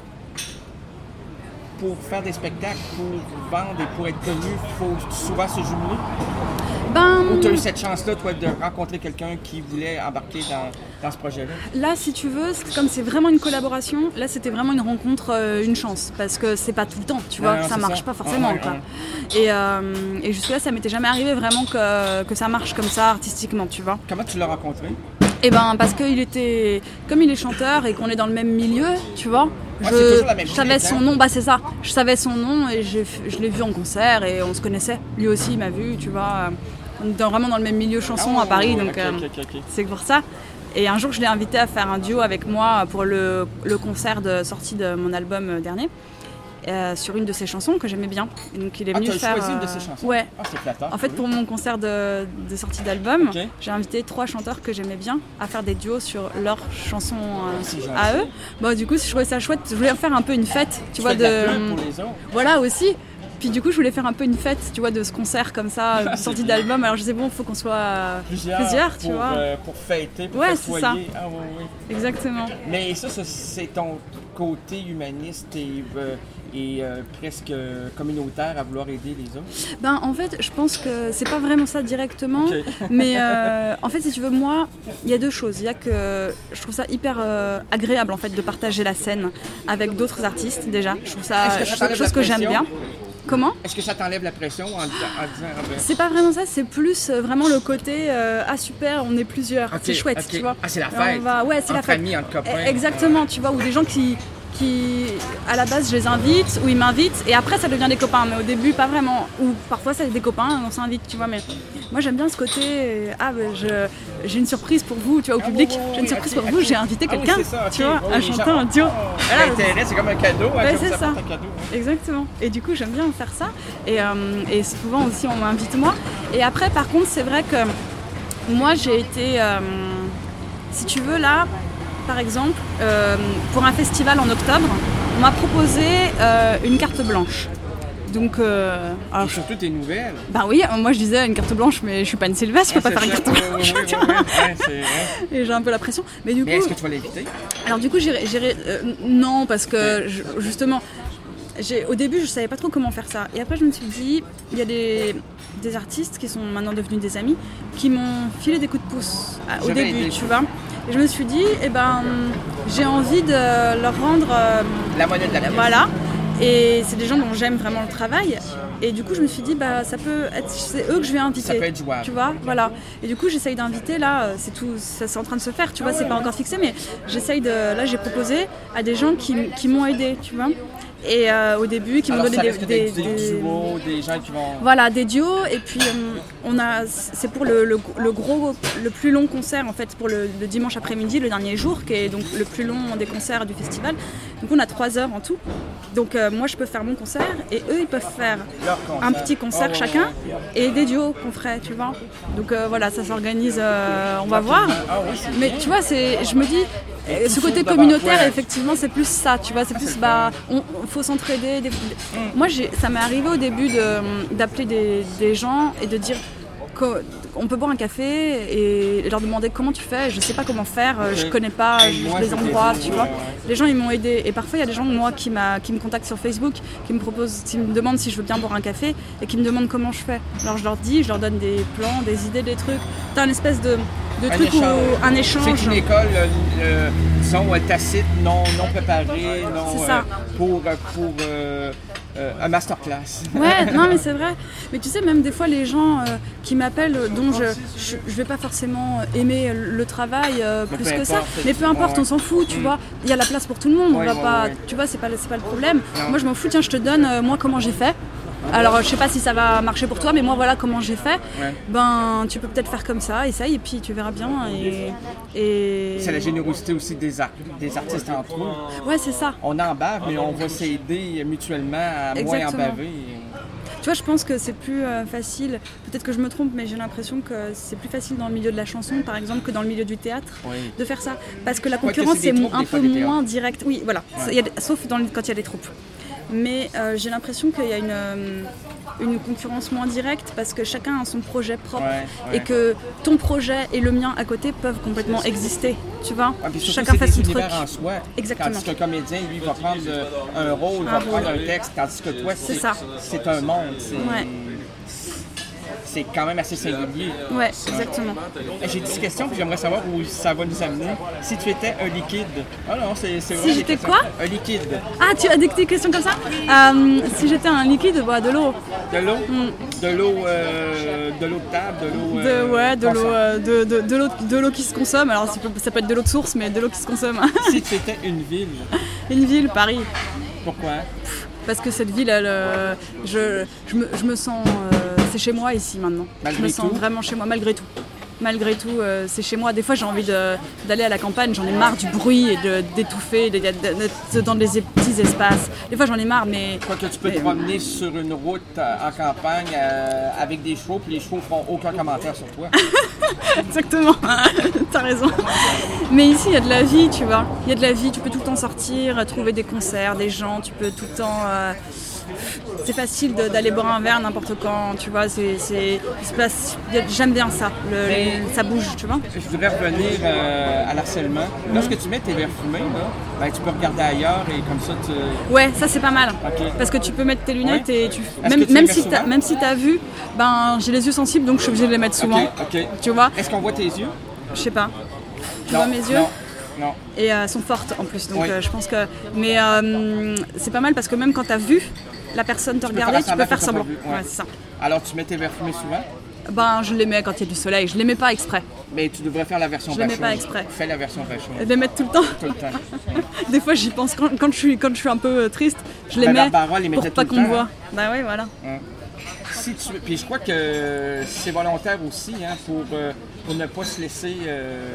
pour faire des spectacles, pour vendre et pour être connu, il faut souvent se jumeler. Ben, Ou tu as eu cette chance-là, toi, de rencontrer quelqu'un qui voulait embarquer dans, dans ce projet-là? là, si tu veux, c'est- comme c'est vraiment une collaboration, là, c'était vraiment une rencontre, euh, une chance. Parce que c'est pas tout le temps, tu vois, Ouais, ça c'est marche ça. pas forcément. Ouais, ouais, quoi. ouais. Et, euh, et jusque-là, ça m'était jamais arrivé vraiment que, que ça marche comme ça, artistiquement, tu vois. Comment tu l'as rencontré? Et ben parce qu'il était, comme il est chanteur et qu'on est dans le même milieu, tu vois, Ouais, c'est toujours la même je savais clique, son hein. nom, bah c'est ça, je savais son nom et j'ai- je l'ai vu en concert et on se connaissait. Lui aussi il m'a vu, tu vois, on est dans- vraiment dans le même milieu chanson Ah, à Paris, ouais, donc ok, euh, ok, ok, ok. c'est pour ça. Et un jour je l'ai invité à faire un duo avec moi pour le, le concert de sortie de mon album euh, dernier. Euh, sur une de ses chansons que j'aimais bien. Et donc il est Ah, venu t'as faire. choisi une de euh, ses chansons? Ouais. Ah, c'est flatteur. En fait, oui. pour mon concert de, de sortie d'album, Ok. j'ai invité trois chanteurs que j'aimais bien à faire des duos sur leurs chansons euh, C'est gentil. à eux. Bon, du coup, je trouvais ça chouette. Je voulais faire un peu une fête, tu, Tu vois, fais de la de. pub pour les autres. Voilà aussi. Puis du coup, je voulais faire un peu une fête, tu vois, de ce concert comme ça, de sortie d'album. Alors je disais, bon, il faut qu'on soit euh, plusieurs, tu pour, vois. euh, pour fêter, pour Ouais, c'est festoyer. Ah, oui, oui. Exactement. Mais ça, ça, c'est ton côté humaniste et, euh, et euh, presque communautaire à vouloir aider les autres. Ben, en fait, je pense que c'est pas vraiment ça directement, Ok. mais euh, en fait, si tu veux, moi, il y a deux choses. Il y a que je trouve ça hyper euh, agréable en fait de partager la scène avec d'autres artistes déjà. Je trouve ça Est-ce que ça c'est quelque t'enlève chose la que j'aime pression? bien. Comment? Est-ce que ça t'enlève la pression en, en disant ah, ben, C'est pas vraiment ça, c'est plus euh, vraiment le côté euh, ah super, on est plusieurs, ok, c'est chouette, ok. tu vois. Ah, c'est la Et on fête. va- Ouais, c'est la Entre fête. amis, entre copains. Eh, Exactement, tu vois, ou des gens qui, qui, à la base, je les invite, ou ils m'invitent, et après, ça devient des copains. Mais au début, pas vraiment. Ou parfois, c'est des copains, on s'invite, tu vois. Mais moi, j'aime bien ce côté, euh, ah, ben, je, j'ai une surprise pour vous, tu vois, au Ah, public. oui, oui, J'ai une oui, surprise ok, pour vous, ok. j'ai invité Ah oui, quelqu'un, c'est ça, ok. tu vois, Oui, à les chanter gens- un duo. Oh, Voilà. l'intérêt, c'est comme un cadeau. hein, Ouais, comme c'est ça ça. porte un cadeau, hein. Exactement. Et du coup, j'aime bien faire ça. Et, euh, et souvent aussi, on m'invite moi. Et après, par contre, c'est vrai que moi, j'ai été, euh, si tu veux, là, par exemple, euh, pour un festival en octobre, on m'a proposé euh, une carte blanche. Donc, euh, alors, Et surtout tes nouvelles. bah oui, moi je disais une carte blanche, mais je suis pas une Sylvestre, je peux Ah, pas faire une c'est carte ça. blanche. Oui, oui, tu oui, vois. oui, ouais, c'est- ouais. Et j'ai un peu la pression. Mais du Mais coup, est-ce que tu vas l'inviter? alors du coup, j'irai, j'irai- euh, non, parce que je- justement, j'ai, au début, je savais pas trop comment faire ça. Et après, je me suis dit, il y a des, des artistes qui sont maintenant devenus des amis, qui m'ont filé des coups de pouce à- au Je vais début, aider. tu vois. Et je me suis dit, eh ben, j'ai envie de leur rendre, euh, La monnaie de la pièce. voilà. Et c'est des gens dont j'aime vraiment le travail. Et du coup, je me suis dit, bah, ça peut être, c'est eux que je vais inviter. Ça peut être jouable. Tu vois, voilà. Et du coup, j'essaye d'inviter, là, euh, c'est tout, ça, c'est en train de se faire, tu vois, c'est pas encore fixé, mais j'essaye de, là, j'ai proposé à des gens qui, qui m'ont aidé, tu vois. Et euh, au début, qui m'ont Alors, donné ça des, risque des, d'être des des- duos, des gens qui vont... voilà, des duos. Et puis, euh, on a, c'est pour le, le, le gros, le plus long concert, en fait, pour le, le dimanche après-midi, le dernier jour, qui est donc le plus long des concerts du festival. Donc on a trois heures en tout. Donc euh, moi je peux faire mon concert et eux ils peuvent faire un petit concert Oh, ouais, chacun ouais, et des duos qu'on ferait, tu vois. Donc euh, voilà, ça s'organise, euh, on va voir. Ah oui, c'est Mais bien. tu vois, c'est, je me dis, euh, ce tout côté chaud d'abord, communautaire, ouais. effectivement, c'est plus ça, tu vois. C'est plus, bah, on, on- faut s'entraider. Des- Moi, j'ai, ça m'est arrivé au début de, d'appeler des, des gens et de dire qu'on on peut boire un café et leur demander comment tu fais. Je sais pas comment faire, euh, je connais pas Et je- moi, les je endroits, t'ai dit, tu vois. ouais. Les gens, ils m'ont aidé. Et parfois, il y a des gens, moi, qui, m'a, qui me contactent sur Facebook, qui me proposent, qui me demandent si je veux bien boire un café et qui me demandent comment je fais. Alors, je leur dis, je leur donne des plans, des idées, des trucs. T'as une espèce de, de Un truc où échange. un échange. C'est une école, euh, euh, disons, euh, tacite, non, non préparée, non, C'est ça. euh, pour, euh, pour euh, euh, un masterclass. Ouais, non mais c'est vrai. Mais tu sais, même des fois, les gens euh, qui m'appellent, dont je, je je vais pas forcément aimer le travail euh, Mais plus peu que ça, importe, mais peu importe, ouais. on s'en fout, tu vois. Il y a la place pour tout le monde, on Ouais, va ouais, pas, ouais. tu vois, c'est pas, le- c'est pas le problème. Non. Moi, je m'en fous, tiens, je te donne, euh, moi, comment j'ai fait. Alors, je sais pas si ça va marcher pour toi, mais moi, voilà comment j'ai fait. Ouais. Ben, tu peux peut-être faire comme ça, essaye, et puis tu verras bien. Et, et... C'est la générosité aussi des, ar- des artistes entre eux. Ouais, c'est ça. On en bave, mais on va s'aider mutuellement à moins en Exactement. baver. Tu vois, je pense que c'est plus euh, facile, peut-être que je me trompe, mais j'ai l'impression que c'est plus facile dans le milieu de la chanson, par exemple, que dans le milieu du théâtre, Oui. de faire ça. Parce que la Quoique concurrence, c'est c'est des mo- troupes, un des fois, peu des théâtres. moins direct. Oui, voilà, Ça, il y a des- sauf dans le- quand il y a des troupes. Mais euh, j'ai l'impression qu'il y a une, euh, une concurrence moins directe parce que chacun a son projet propre Ouais, ouais. et que ton projet et le mien à côté peuvent complètement exister, tu vois. Ouais, puis surtout, Chacun c'est fait des son truc. univers en soi. Exactement. Tandis qu'un comédien, lui, va prendre euh, un rôle, va Un prendre rôle. un texte, tandis que toi, c'est, C'est ça. c'est un monde. C'est, Ouais. c'est quand même assez singulier. Ouais, exactement. J'ai dix questions, puis j'aimerais savoir où ça va nous amener. Si tu étais un liquide. Ah non, c'est, c'est Si vraiment des j'étais questions. quoi? Un liquide. Ah, tu as des petites questions comme ça. Euh, Si j'étais un liquide, bah, de l'eau. De l'eau. De l'eau euh, de l'eau de table, de l'eau. De, euh, ouais, de l'eau, consommée. euh, de, de, de l'eau, de l'eau qui se consomme. Alors ça peut, ça peut être de l'eau de source, mais de l'eau qui se consomme. Si tu étais une ville, Une ville, Paris. pourquoi? Parce que cette ville, elle, euh, je, je, me, je me sens, euh, c'est chez moi ici maintenant. Malgré je me sens tout vraiment chez moi, malgré tout. Malgré tout, euh, c'est chez moi. Des fois, j'ai envie de- d'aller à la campagne, j'en ai marre du bruit et de- d'étouffer, de- de- d'être dans des petits espaces. Des fois, j'en ai marre, mais Quoique tu peux te Mais- promener sur une route euh, en campagne euh, avec des chevaux, puis les chevaux feront aucun commentaire sur toi. exactement, t'as raison. Mais ici, il y a de la vie, tu vois. Il y a de la vie, tu peux tout le temps sortir, trouver des concerts, des gens, tu peux tout le temps... euh, C'est facile de- d'aller boire un verre n'importe quand, tu vois. C'est, c'est, il se passe- il y a- j'aime bien ça, le- Mais- le- ça bouge, tu vois. Je voudrais revenir euh, à l'harcèlement. Lorsque tu mets tes verres fumés, là, ben, tu peux regarder ailleurs et comme ça, tu... Ouais, ça c'est pas mal. Ok. Parce que tu peux mettre tes lunettes Ouais. et tu... Est-ce Même, que tu même, les si mets t'as, souvent? même si t'as vu, ben j'ai les yeux sensibles donc je suis obligée de les mettre souvent. OK, OK. Tu vois, Est-ce qu'on voit tes yeux? je sais pas. Tu Non, vois mes yeux Non, non. Et euh, elles sont fortes en plus, donc Oui. euh, je pense que... Mais euh, c'est pas mal parce que même quand t'as vu la personne te peux regarder, faire tu peux semblant faire que t'as semblant. pas vu, ouais. Ouais, c'est ça. Alors, tu mets tes verres fumés souvent, Ben je les mets quand il y a du soleil, je les mets pas exprès. mais tu devrais faire la version Je les mets vachon. pas exprès. Fais la version vachon. Je les mettre tout le temps. Tout le temps. Des fois j'y pense quand, quand, je suis, quand je suis un peu euh, triste, je les Ben, mets Barbara les pour mettait pas tout qu'on le me temps, voit. Bah ouais, voilà. Si tu... Puis je crois que c'est volontaire aussi, hein, pour, euh, pour ne pas se laisser euh,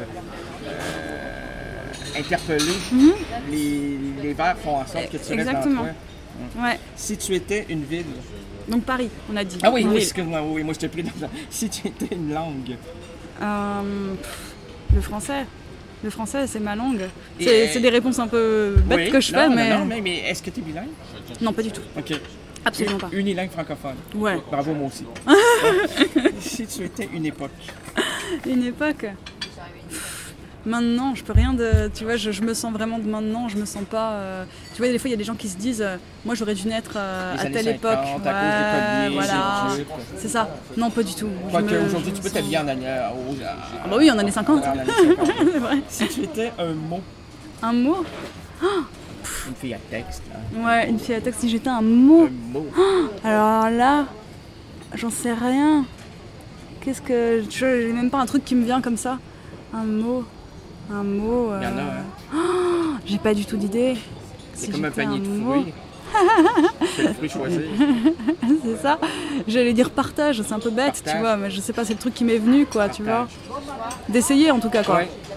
euh, interpeller. les, les verres font en sorte que tu restes dans Exactement. toi. Ouais. Si tu étais une ville... Donc Paris, on a dit. Ah oui, Une oui, ville. excuse-moi, oui, moi je t'ai pris dans le... Si tu étais une langue... Euh, pff, le français. Le français, c'est ma langue. Et, C'est euh, c'est des réponses un peu bêtes Oui, que je non, fais, non, mais... Non, mais, mais est-ce que tu es bilingue? Non, pas du tout. OK. Absolument pas. Unilingue francophone. Ouais. Bravo, moi aussi. Si tu étais une époque... Une époque. Pff, Maintenant, je peux rien de. Tu vois, je, je me sens vraiment de maintenant, je me sens pas. euh, Tu vois, des fois, il y a des gens qui se disent euh, moi, j'aurais dû naître euh, Les à années telle cinquante, époque. à cause des colliers, voilà. des jupes. C'est ça. Non, pas du tout. Je Quoique me- aujourd'hui, je tu me peux sens- t'habiller en année... Ah bah oui, en années cinquante. En année cinquante. C'est vrai. Si tu étais un mot, Un mot. une fille à texte, là, Ouais, une fille à texte, si j'étais un mot. un mot, Alors là, j'en sais rien. Qu'est-ce que. Je j'ai même pas un truc qui me vient comme ça. Un mot. Un mot. il y en a, euh, hein. J'ai pas du tout d'idée. C'est Si comme un j'étais panier de mot. fruits. C'est le fruit choisi. C'est ça. J'allais dire partage, c'est un peu bête, Partage. tu vois, mais je sais pas, c'est le truc qui m'est venu, quoi, tu vois. Partage. D'essayer en tout cas, quoi. Ouais,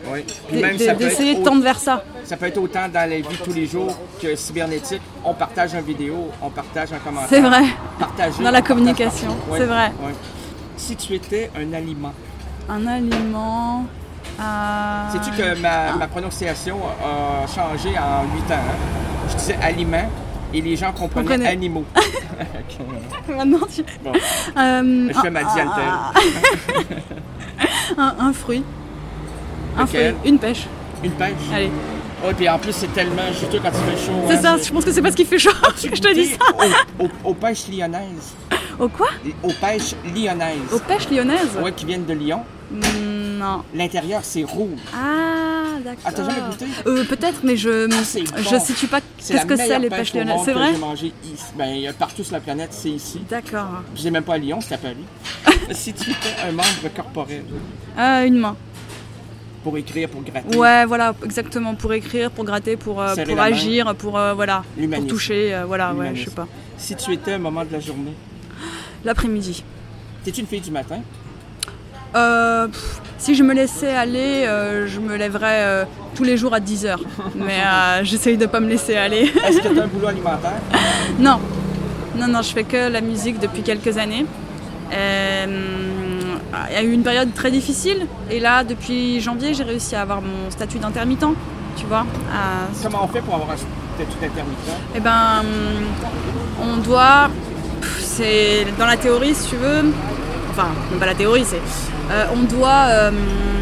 Oui. Puis d- même, d- ça peut d'essayer être de tendre vers ça. Ça peut être autant dans la vie de tous les jours que cybernétique. On partage une vidéo, on partage un commentaire. C'est vrai. Partager, Dans la on partage communication, partout. c'est vrai. ouais. Si tu étais un aliment, Un aliment. euh, sais-tu que ma, ma prononciation a changé en huit ans? Hein? Je disais aliment et les gens comprenaient Comprenez. animaux. Maintenant, tu... Bon, Euh, je fais ma dialtère. un, un fruit. Un Lequel? fruit. Une pêche. Une pêche. Allez. Oui, puis en plus, c'est tellement juteux quand il fait chaud. C'est hein. ça, je pense que c'est parce qu'il fait chaud que je te dis ça. Aux, aux- aux pêches lyonnaises. Au quoi? Aux pêches lyonnaises. Aux pêches lyonnaises? Oui, qui viennent de Lyon. Mm, Non. L'intérieur, c'est rouge. Ah, d'accord. Ah, t'as jamais goûté? euh, Peut-être, mais je Ah, c'est je bon. situe pas C'est qu'est-ce la que c'est meilleure les pêche pêches au lyonnaises. monde C'est que vrai? j'ai mangé ici. Ben, partout sur la planète, c'est ici. D'accord. Je dis même pas à Lyon, c'est à Paris. Si tu étais un membre corporel Euh, une main. pour écrire, pour gratter, Ouais, voilà, exactement. Pour écrire, pour gratter, pour, euh, Serrer pour la main. agir, pour, euh, voilà, pour L'humanisme. toucher, euh, voilà, ouais, je L'humanisme. sais pas. Si tu étais un moment de la journée, L'après-midi. t'es-tu une fille du matin? Euh, pff, si je me laissais aller, euh, je me lèverais euh, tous les jours à dix heures. Mais euh, j'essaye de pas me laisser aller. Est-ce que tu as un boulot alimentaire? Non, non, non, je fais que la musique depuis quelques années. Euh, Il y a eu une période très difficile et là, depuis janvier, j'ai réussi à avoir mon statut d'intermittent, tu vois. à- Comment on fait pour avoir un statut d'intermittent? Eh ben, on doit, pff, c'est dans la théorie, si tu veux, enfin, non pas la théorie, c'est, euh, on doit, euh,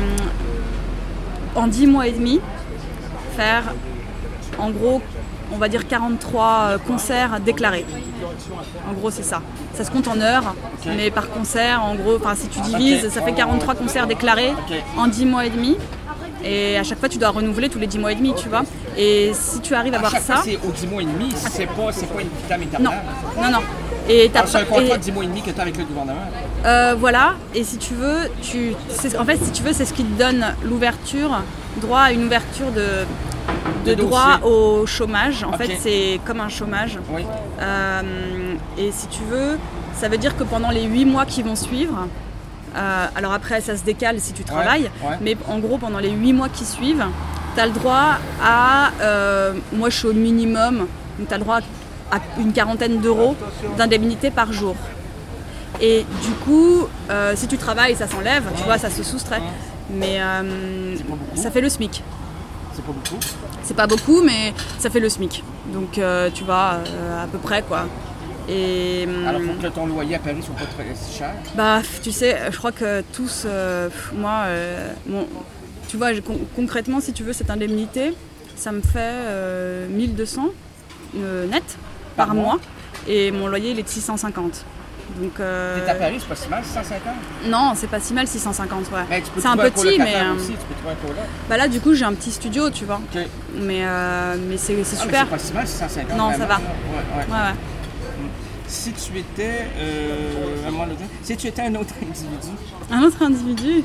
en dix mois et demi, faire, en gros, on va dire quarante-trois euh, concerts déclarés. En gros, c'est ça. Ça se compte en heures, mais par concert, en gros, enfin, si tu divises, Ok. ça fait quarante-trois concerts déclarés Ok. en dix mois et demi. Et à chaque fois, tu dois renouveler tous les dix mois et demi, tu vois. Et si tu arrives à À voir chaque ça... fois, c'est au dix mois et demi, c'est pas, c'est pas une vitam Non, éternelle. non, non. Et t'as Ah, c'est un pas- contrat et- de dix mois et demi que tu as avec le gouvernement. euh, voilà, et si tu veux, tu, c'est- en fait, si tu veux, c'est ce qui te donne l'ouverture, droit à une ouverture de, de De droit dossier. au chômage. En Ok. fait, c'est comme un chômage. Oui. Euh, et si tu veux, ça veut dire que pendant les huit mois qui vont suivre, euh, alors après, ça se décale si tu travailles, ouais. mais en gros, pendant les huit mois qui suivent, tu as le droit à, euh, moi je suis au minimum, donc tu as le droit à une quarantaine d'euros d'indemnité par jour. Et du coup, euh, si tu travailles, ça s'enlève, tu vois, ça se soustrait. Mais euh, pas beaucoup. ça fait le SMIC. C'est pas beaucoup. C'est pas beaucoup, mais ça fait le SMIC. Donc euh, tu vois, euh, à peu près quoi. Et hum, Alors, faut que ton loyer à Paris soit pas très si cher. bah, tu sais, je crois que tous, euh, pff, moi, euh, mon- tu vois, j'ai- con- concrètement, si tu veux, cette indemnité, ça me fait euh, mille deux cents euh, net par, Par mois. mois. Et mon loyer, il est de six cent cinquante. Donc, euh, T'es à Paris, c'est pas si mal, six cent cinquante. non, c'est pas si mal, six cent cinquante, ouais. Mais tu peux C'est un trouver petit, mais colocataire euh, aussi, tu peux trouver un coloc. bah là, du coup, j'ai un petit studio, tu vois. Ok. Mais, euh, mais c'est c'est Ah, mais super. c'est pas si mal, six cent cinquante. Non, ça vraiment. va. Ouais, ouais. Ouais, ouais. Si tu étais, euh, à un moment donné, si tu étais un autre individu, Un autre individu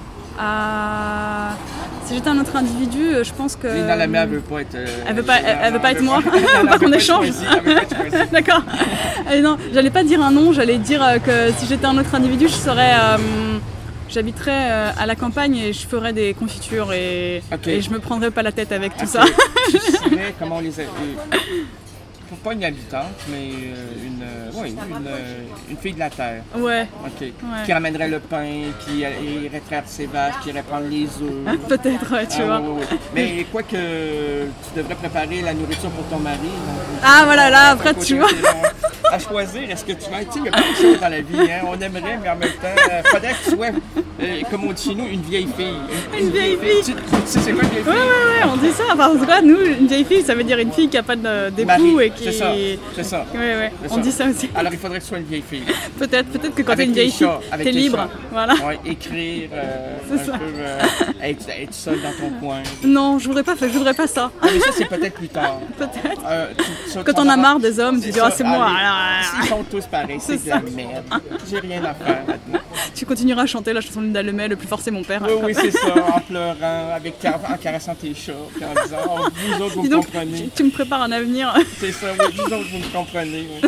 euh, Si j'étais un autre individu, euh, je pense que. Lina Lamé, elle veut pas être. euh, Elle veut pas- elle- elle veut non, pas être moi. Elle Pas veut qu'on être échange. choisie, elle veut pas être choisie. D'accord. Allez, non, j'allais pas dire un nom, j'allais dire euh, que si j'étais un autre individu, je serais. euh, J'habiterais euh, à la campagne et je ferais des confitures et, Ok. et je me prendrais pas la tête avec tout Ok. ça. Tu serais, comment on les a. euh, pas une habitante, mais euh, une, euh, oui, une, euh, une fille de la terre. Ouais, OK. Qui ramènerait le pain, qui irait traire ses vaches, qui irait prendre les œufs. peut-être, ouais, tu Ah, vois. oui, oui, oui. Mais quoi que tu devrais préparer la nourriture pour ton mari. donc, Ah, voilà, là, après, faut tu que vois. c'est long. À choisir, est-ce que tu vas. Tu sais, il y a plein de choses dans la vie, hein. On aimerait, mais en même temps, il faudrait que tu sois, euh, comme on dit chez nous, une vieille fille. Une vieille Tu, tu sais, c'est quoi une vieille Ouais, fille? ouais, ouais, on dit ça. Enfin, en tout cas, nous, une vieille fille, ça veut dire une fille qui a pas de- d'époux Marie, et qui. c'est ça, c'est ça. Ouais, ouais, C'est on ça. dit ça aussi. Alors, il faudrait que tu sois une vieille fille. Peut-être, peut-être que quand t'es Avec une tes vieille fille, chats, avec t'es tes libre. chats. Voilà. Ouais, écrire, euh, C'est un ça. peu, euh, être, être seul dans ton coin. Non, je voudrais pas, je voudrais pas ça. Ah, mais ça, c'est peut-être plus tard. Peut-être. Euh, tu- tu- Quand ton on a maman- marre des hommes, tu dis, ah, c'est moi. allez, Alors, Ils sont tous pareils, c'est C'est de la merde. J'ai rien à faire là-dedans. tu continueras à chanter la chanson de Linda Lemay, le plus fort c'est mon père. Oui, oui, c'est ça, en pleurant, avec, en caressant tes chats, puis en disant, oh, vous autres, vous Dis me donc, comprenez. tu, tu me prépares un avenir. C'est ça, oui, vous autres, vous me comprenez. Oui.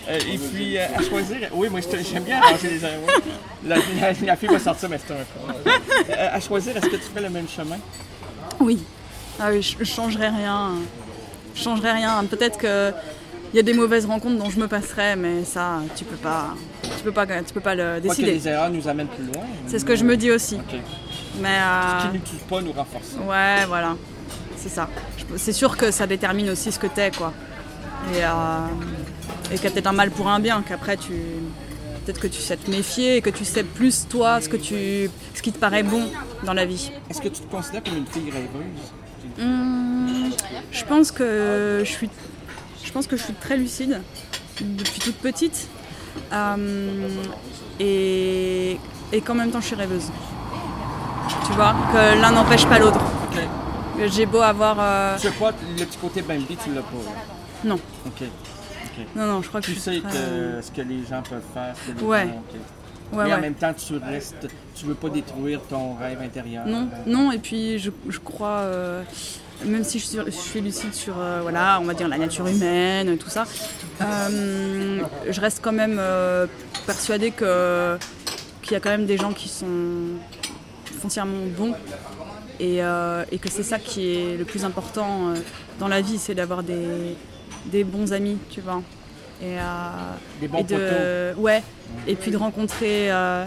Euh, et puis, euh, à choisir... Oui, moi, je- j'aime bien ranger les erreurs. La, la, la fille va sortir, mais c'est un peu. Euh, à choisir, est-ce que tu fais le même chemin? Oui. Ah oui, je ne changerai rien. Je changerai rien. Peut-être que il y a des mauvaises rencontres dont je me passerai, mais ça, tu peux pas, tu peux pas, tu peux pas le Quoi que décider. les erreurs nous amènent plus loin. C'est ce que je me dis aussi. OK. Mais Ce euh, qui ne nous tue pas nous renforce. ouais, voilà, c'est ça. Je- C'est sûr que ça détermine aussi ce que t'es, quoi. Et, euh, et qu'il y a peut-être un mal pour un bien, qu'après tu, peut-être que tu sais te méfier et que tu sais plus toi ce que tu, ce qui te paraît bon dans la vie. Est-ce que tu te considères comme une fille rêveuse? Hum, je pense que je suis, je pense que je suis très lucide depuis toute petite euh, et, et qu'en même temps je suis rêveuse. Tu vois, que l'un n'empêche pas l'autre. OK. J'ai beau avoir, euh, Tu sais pas, le petit côté Bambi, tu l'as pas. là. non, OK. OK. non, non, je crois que Tu je sais suis très... que ce que les gens peuvent faire, ce que les Ouais. gens... OK. Ouais, Mais en ouais. même temps, tu restes... Tu veux pas détruire ton rêve intérieur. Non, non, et puis je, je crois, euh, même si je suis, je suis lucide sur, euh, voilà, on va dire la nature humaine, tout ça, euh, je reste quand même euh, persuadée que, qu'il y a quand même des gens qui sont foncièrement bons et, euh, et que c'est ça qui est le plus important euh, dans la vie, c'est d'avoir des, des bons amis, tu vois. Et, euh, Des bons et de, ouais, et puis de rencontrer... euh,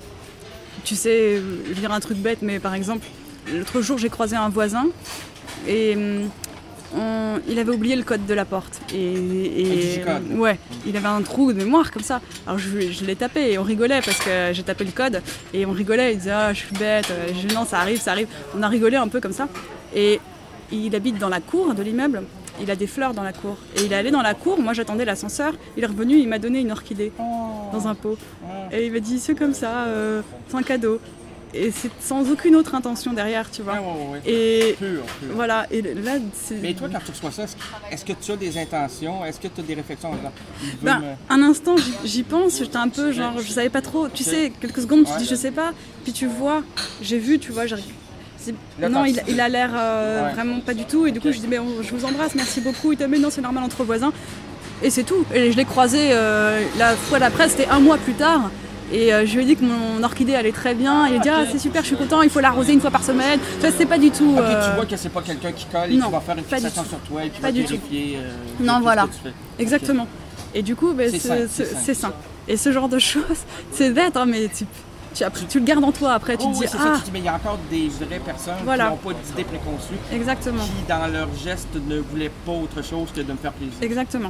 tu sais, je vais dire un truc bête, mais par exemple, l'autre jour j'ai croisé un voisin et hum, on- il avait oublié le code de la porte. Et, et- Un digicode. ouais, il avait un trou de mémoire comme ça. Alors je, je l'ai tapé et on rigolait parce que j'ai tapé le code et on rigolait. Il disait ah je suis bête, je dis non ça arrive, ça arrive. On a rigolé un peu comme ça. Et il habite dans la cour de l'immeuble. Il a des fleurs dans la cour. Et il est allé dans la cour, moi j'attendais l'ascenseur. Il est revenu, il m'a donné une orchidée dans un pot. Et il m'a dit c'est comme ça, euh, c'est un cadeau. Et c'est sans aucune autre intention derrière, tu vois. Ouais, ouais, ouais. Et Pur, pur. voilà, et là c'est... Mais toi, quand tu reçois ça, est-ce que- est-ce que tu as des intentions? Est-ce que tu as des réflexions? en disant, il veut Ben, me- un instant, j'y- j'y pense, j'étais un peu genre, je savais pas trop. Tu sais, quelques secondes, tu te dis je sais pas. Puis tu vois, j'ai vu, tu vois, j'ai... c'est- Là, non, quand il, tu- il a l'air euh, Ouais. vraiment pas du tout. Et du coup, je dis, mais on- je vous embrasse, merci beaucoup. Il t'a dit, mais non, c'est normal entre voisins. Et c'est tout. Et je l'ai croisé euh, la fois d'après, c'était un mois plus tard. Et euh, je lui ai dit que mon orchidée allait très bien. Il a dit, ah, c'est super, je suis content, il faut l'arroser une fois par semaine. Tu vois, c'est pas du tout. Ok, euh, tu vois que c'est pas quelqu'un qui colle et non, qui va faire une pas du fixation tout. sur toi et qui Pas va du tout. vérifier euh, Non, tout ce voilà. que tu fais. Exactement. Et du coup, ben, C'est c'est sain, c'est- c'est sain. c'est sain. Et ce genre de choses, c'est bête, hein, mais tu, tu, après, tu le gardes en toi après. Tu Oh, te oui, dis, c'est ah, ça, tu dis, mais il y a encore des vraies personnes Voilà. qui n'ont pas d'idées préconçues, exactement. qui dans leur geste ne voulaient pas autre chose que de me faire plaisir. Exactement.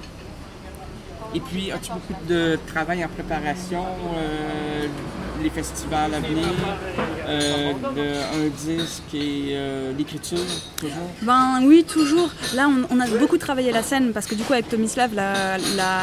Et puis, as-tu beaucoup de travail en préparation, euh, les festivals à venir, euh, le- un disque et euh, l'écriture, toujours? Ben oui, toujours. Là, on, on a beaucoup travaillé la scène parce que du coup, avec Tomislav, la, la,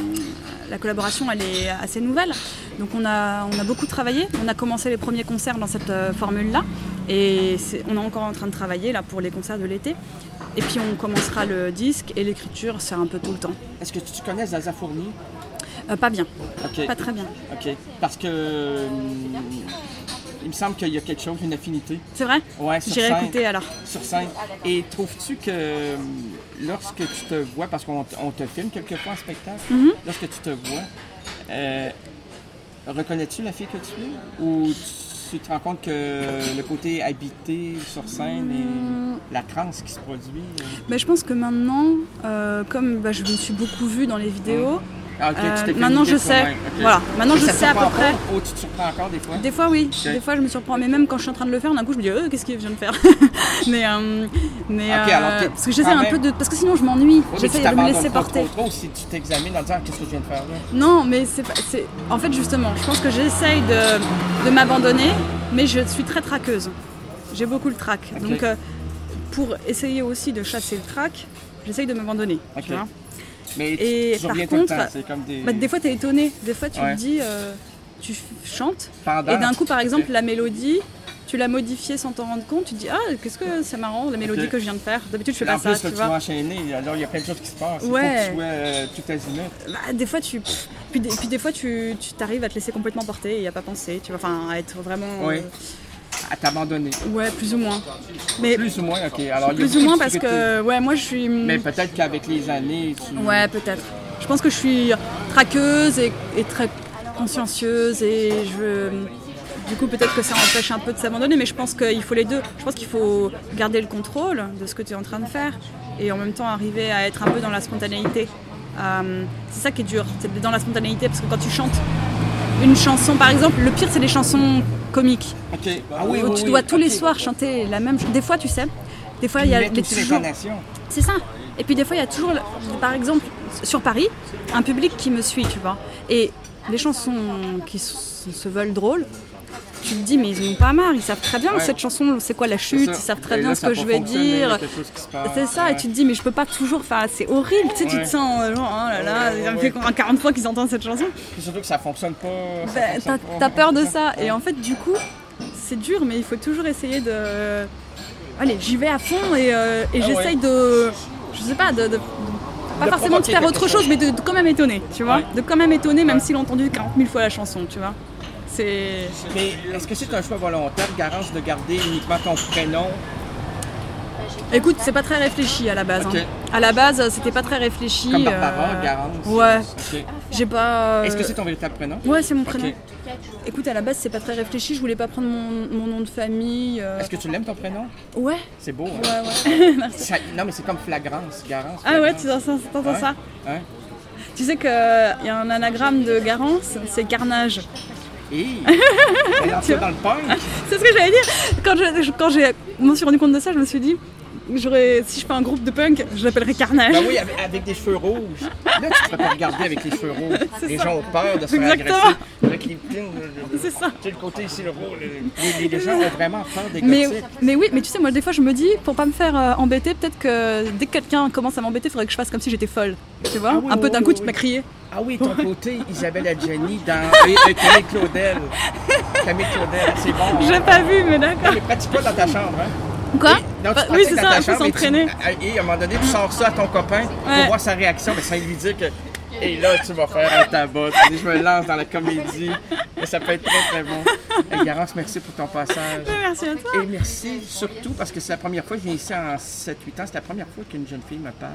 la collaboration, elle est assez nouvelle. Donc, on a, on a beaucoup travaillé. On a commencé les premiers concerts dans cette euh, formule-là. Et c'est- on est encore en train de travailler là pour les concerts de l'été. Et puis, on commencera le disque et l'écriture, c'est un peu tout le temps. Est-ce que tu connais Zaza Fournier? Euh, pas bien, OK. pas très bien. OK. Parce que hum, il me semble qu'il y a quelque chose, une affinité. C'est vrai? Ouais, sur J'irai scène. écouter alors. Sur scène. Et trouves-tu que hum, lorsque tu te vois, parce qu'on t- on te filme quelquefois en spectacle, Mhm. lorsque tu te vois, euh, reconnais-tu la fille que tu es? Ou tu te rends compte que le côté habité sur scène et la transe qui se produit? euh, Mais je pense que maintenant, euh, comme bah, je me suis beaucoup vue dans les vidéos, Ah, ok, tu euh, t'es fait maintenant une idée je de sais. toi-même, ok. Voilà, maintenant Et je ça te sais à peu surprend près. pas? Oh, tu te surprends encore des fois? Des fois oui, Ok. des fois je me surprends, mais même quand je suis en train de le faire, d'un coup je me dis euh, qu'est-ce qu'il vient de faire. mais euh, mais Ok, euh, alors t'es parce que j'essaie quand un même- peu de, parce que sinon je m'ennuie. Oui, mais J'essaie tu de me t'abandonnes laisser pas porter. trop, trop si tu t'examines en disant qu'est-ce que je viens de faire là? Non, mais c'est pas, c'est, en fait justement, je pense que j'essaye de, de m'abandonner, mais je suis très traqueuse. J'ai beaucoup le trac, Ok. donc euh, pour essayer aussi de chasser le trac, j'essaye de m'abandonner. Ok. tu vois. Mais Et tu par reviens tout le contre, temps, c'est comme des... Bah, des fois, tu es étonné. Des fois, tu Ouais. te dis, euh, tu f- chantes, Pendant. et d'un coup, par exemple, Ok. la mélodie, tu l'as modifiée sans t'en rendre compte. Tu te dis, ah, qu'est-ce que c'est marrant, la mélodie Ok. que je viens de faire. D'habitude, je fais Là, en pas plus, ça, là, tu tu vas vois. enchaîner, alors il y a plein de choses qui se passent. Il Ouais. faut que tu sois euh, tout azimut. Bah, des fois, tu. Puis des, puis des fois, tu t'arrives à te laisser complètement porter et à pas penser, tu vois. Enfin, à être vraiment. Oui. euh, À t'abandonner. ouais, plus ou moins. Mais Plus ou moins, ok. Alors, il y a plus ou beaucoup moins de parce difficultés. que, ouais, moi, je suis. Mais peut-être qu'avec les années, tu... Ouais, peut-être. Je pense que je suis traqueuse et, et très consciencieuse et je... Du coup, peut-être que ça empêche un peu de s'abandonner, mais je pense qu'il faut les deux. Je pense qu'il faut garder le contrôle de ce que tu es en train de faire et en même temps arriver à être un peu dans la spontanéité. Euh, c'est ça qui est dur, c'est dans la spontanéité, parce que quand tu chantes une chanson, par exemple, le pire, c'est les chansons comiques. Ok. Ah oui, où oui, tu oui. dois tous les Ok. soirs chanter la même chose. Des fois, tu sais, des fois, il y a Mettre les aussi toujours... l'intonation. C'est ça. Et puis des fois, il y a toujours, par exemple, sur Paris, un public qui me suit, tu vois. Et les chansons qui se, se veulent drôles, tu te dis, mais ils n'ont pas marre, ils savent très bien Ouais. cette chanson, c'est quoi la chute, ils savent très Et bien là, ce ça que va je pas vais fonctionner, il y a dire. quelque chose qui se passe. C'est ça, Ouais. et tu te dis, mais je peux pas toujours faire, c'est horrible, tu sais, tu Ouais. te sens euh, genre, oh là là, Ouais, ça me ouais, fait quarante fois qu'ils entendent cette chanson. Puis surtout que ça fonctionne pas. ça Ben, fonctionne t'as, pas. t'as peur de ça, et en fait, du coup, c'est dur, mais il faut toujours essayer de. Allez, j'y vais à fond et, euh, et Ah j'essaye ouais. de. Je sais pas, de. de- pas De forcément de provoquer faire quelque autre chose, chose. mais de, de quand même étonner, tu vois. Ouais. De quand même étonner, même Ouais. s'il a entendu quarante mille fois la chanson, tu vois. C'est. Mais est-ce que c'est un choix volontaire, Garance, de garder uniquement ton prénom? Écoute, c'est pas très réfléchi à la base. Ok. hein. À la base, c'était pas très réfléchi. Comme Barbara, euh, Garance? Ouais. Ok. J'ai pas. Est-ce que c'est ton véritable prénom? Ouais, c'est mon Ok. prénom. Écoute, à la base, c'est pas très réfléchi. Je voulais pas prendre mon, mon nom de famille. euh. Est-ce que tu l'aimes ton prénom? Ouais. C'est beau, hein? Ouais, ouais. Merci. Ça- non, mais c'est comme Flagrance, Garance. Ah ouais, Flagrance. tu entends, t'entends Ouais. ça? Hein? Tu sais qu'il y a un anagramme de Garance, c'est carnage. Et elle lance ça dans le punk. C'est ce que j'allais dire. Quand je, quand j'ai, je me suis rendu compte de ça, je me suis dit, j'aurais, si je fais un groupe de punk, je l'appellerais Carnage. Ben oui, avec, avec des cheveux rouges. Là, tu peux pas regarder avec les cheveux rouges. C'est Les ça. gens ont peur de se faire Exactement. agresser. Avec les pins, le- C'est ça. Tu sais, le côté ici, le rouge. Les, les- les gens ont vraiment peur des Mais, gothiques. mais oui, mais tu sais, moi des fois je me dis, pour pas me faire euh, embêter, peut-être que dès que quelqu'un commence à m'embêter, il faudrait que je fasse comme si j'étais folle. Tu vois? Ah oui, un peu oui, d'un oui, coup, oui. tu te m'as crié. Ah oui, ton côté, Isabelle Adjani dans et, et Camille Claudel. Camille Claudel, c'est bon. J'ai pas vu, mais d'accord. Non, mais pratique pas dans ta chambre, hein? Quoi? Et- non, tu Bah, pratiques oui, c'est dans ça, ta il faut chambre et tu- s'entraîner. Et à un moment donné, tu sors ça à ton copain pour Ouais. voir sa réaction, mais sans lui dire que. Et là, tu vas faire un tabac. Tu dis, je me lance dans la comédie. Et ça peut être très, très bon. Hey, Garance, merci pour ton passage. Merci à toi. Et merci surtout parce que c'est la première fois que je viens ici en sept huit ans. C'est la première fois qu'une jeune fille me parle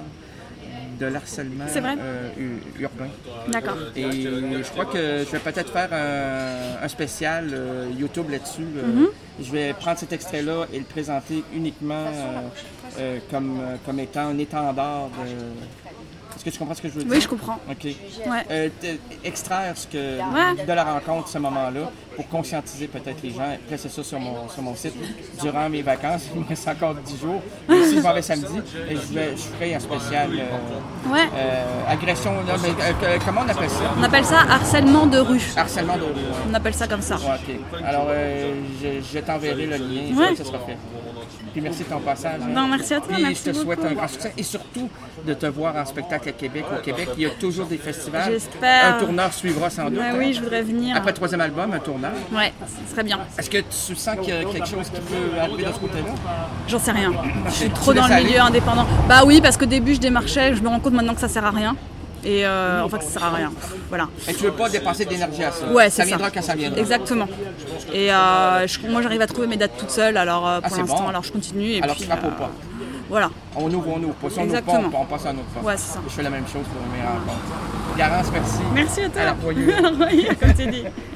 de l'harcèlement C'est vrai? euh, u- urbain. D'accord. Et je crois que je vais peut-être faire un, un spécial euh, YouTube là-dessus. euh. Mm-hmm. Je vais prendre cet extrait-là et le présenter uniquement euh, euh, comme, euh, comme étant un étendard de... Est-ce que tu comprends ce que je veux dire? Oui, je comprends. OK. Ouais. Euh, t- extraire ce que, Ouais. de la rencontre, ce moment-là, pour conscientiser peut-être les gens. Placer ça sur mon, sur mon site durant mes vacances. Il me reste encore dix jours. Mais si je m'en vais samedi, et je, vais, je ferai un spécial euh, Ouais. euh, agression. Là, mais, euh, comment on appelle ça? On appelle ça harcèlement de rue. Harcèlement de rue. On appelle ça comme ça. Ouais, OK. Alors, euh, je, je t'enverrai le lien. Je Ouais. crois que ça sera fait. Puis merci de ton passage. hein. Non, merci à toi, Puis merci je te souhaite beaucoup. un grand succès et surtout de te voir en spectacle à Québec. Au Québec, il y a toujours des festivals. J'espère. Un tourneur suivra sans doute. Ouais, hein. oui, je voudrais venir. Après le troisième album, un tourneur. Ouais, ce serait bien. Est-ce que tu sens qu'il y a quelque chose qui peut arriver de ce côté-là? J'en sais rien. Je suis Tu trop dans laisses le aller? milieu indépendant. Bah oui, parce qu'au début, je démarchais, je me rends compte maintenant que ça sert à rien. Et euh, enfin, que ça sert à rien. Voilà. Et tu veux pas dépenser d'énergie à ça? Ouais, Ça c'est viendra ça. quand ça viendra. Exactement. Et euh, je- moi, j'arrive à trouver mes dates toute seule, alors euh, pour c'est l'instant, bon. alors je continue. Et Alors puis, tu frappes euh, au pas. Voilà. On ouvre, on ouvre. Pas si on ouvre pas, Exactement. on, on passe à un autre pas. Ouais, c'est ça. Je fais la même chose pour mes rencontres. Garance, merci. Merci à toi. À la poignée. Oui, comme tu dis.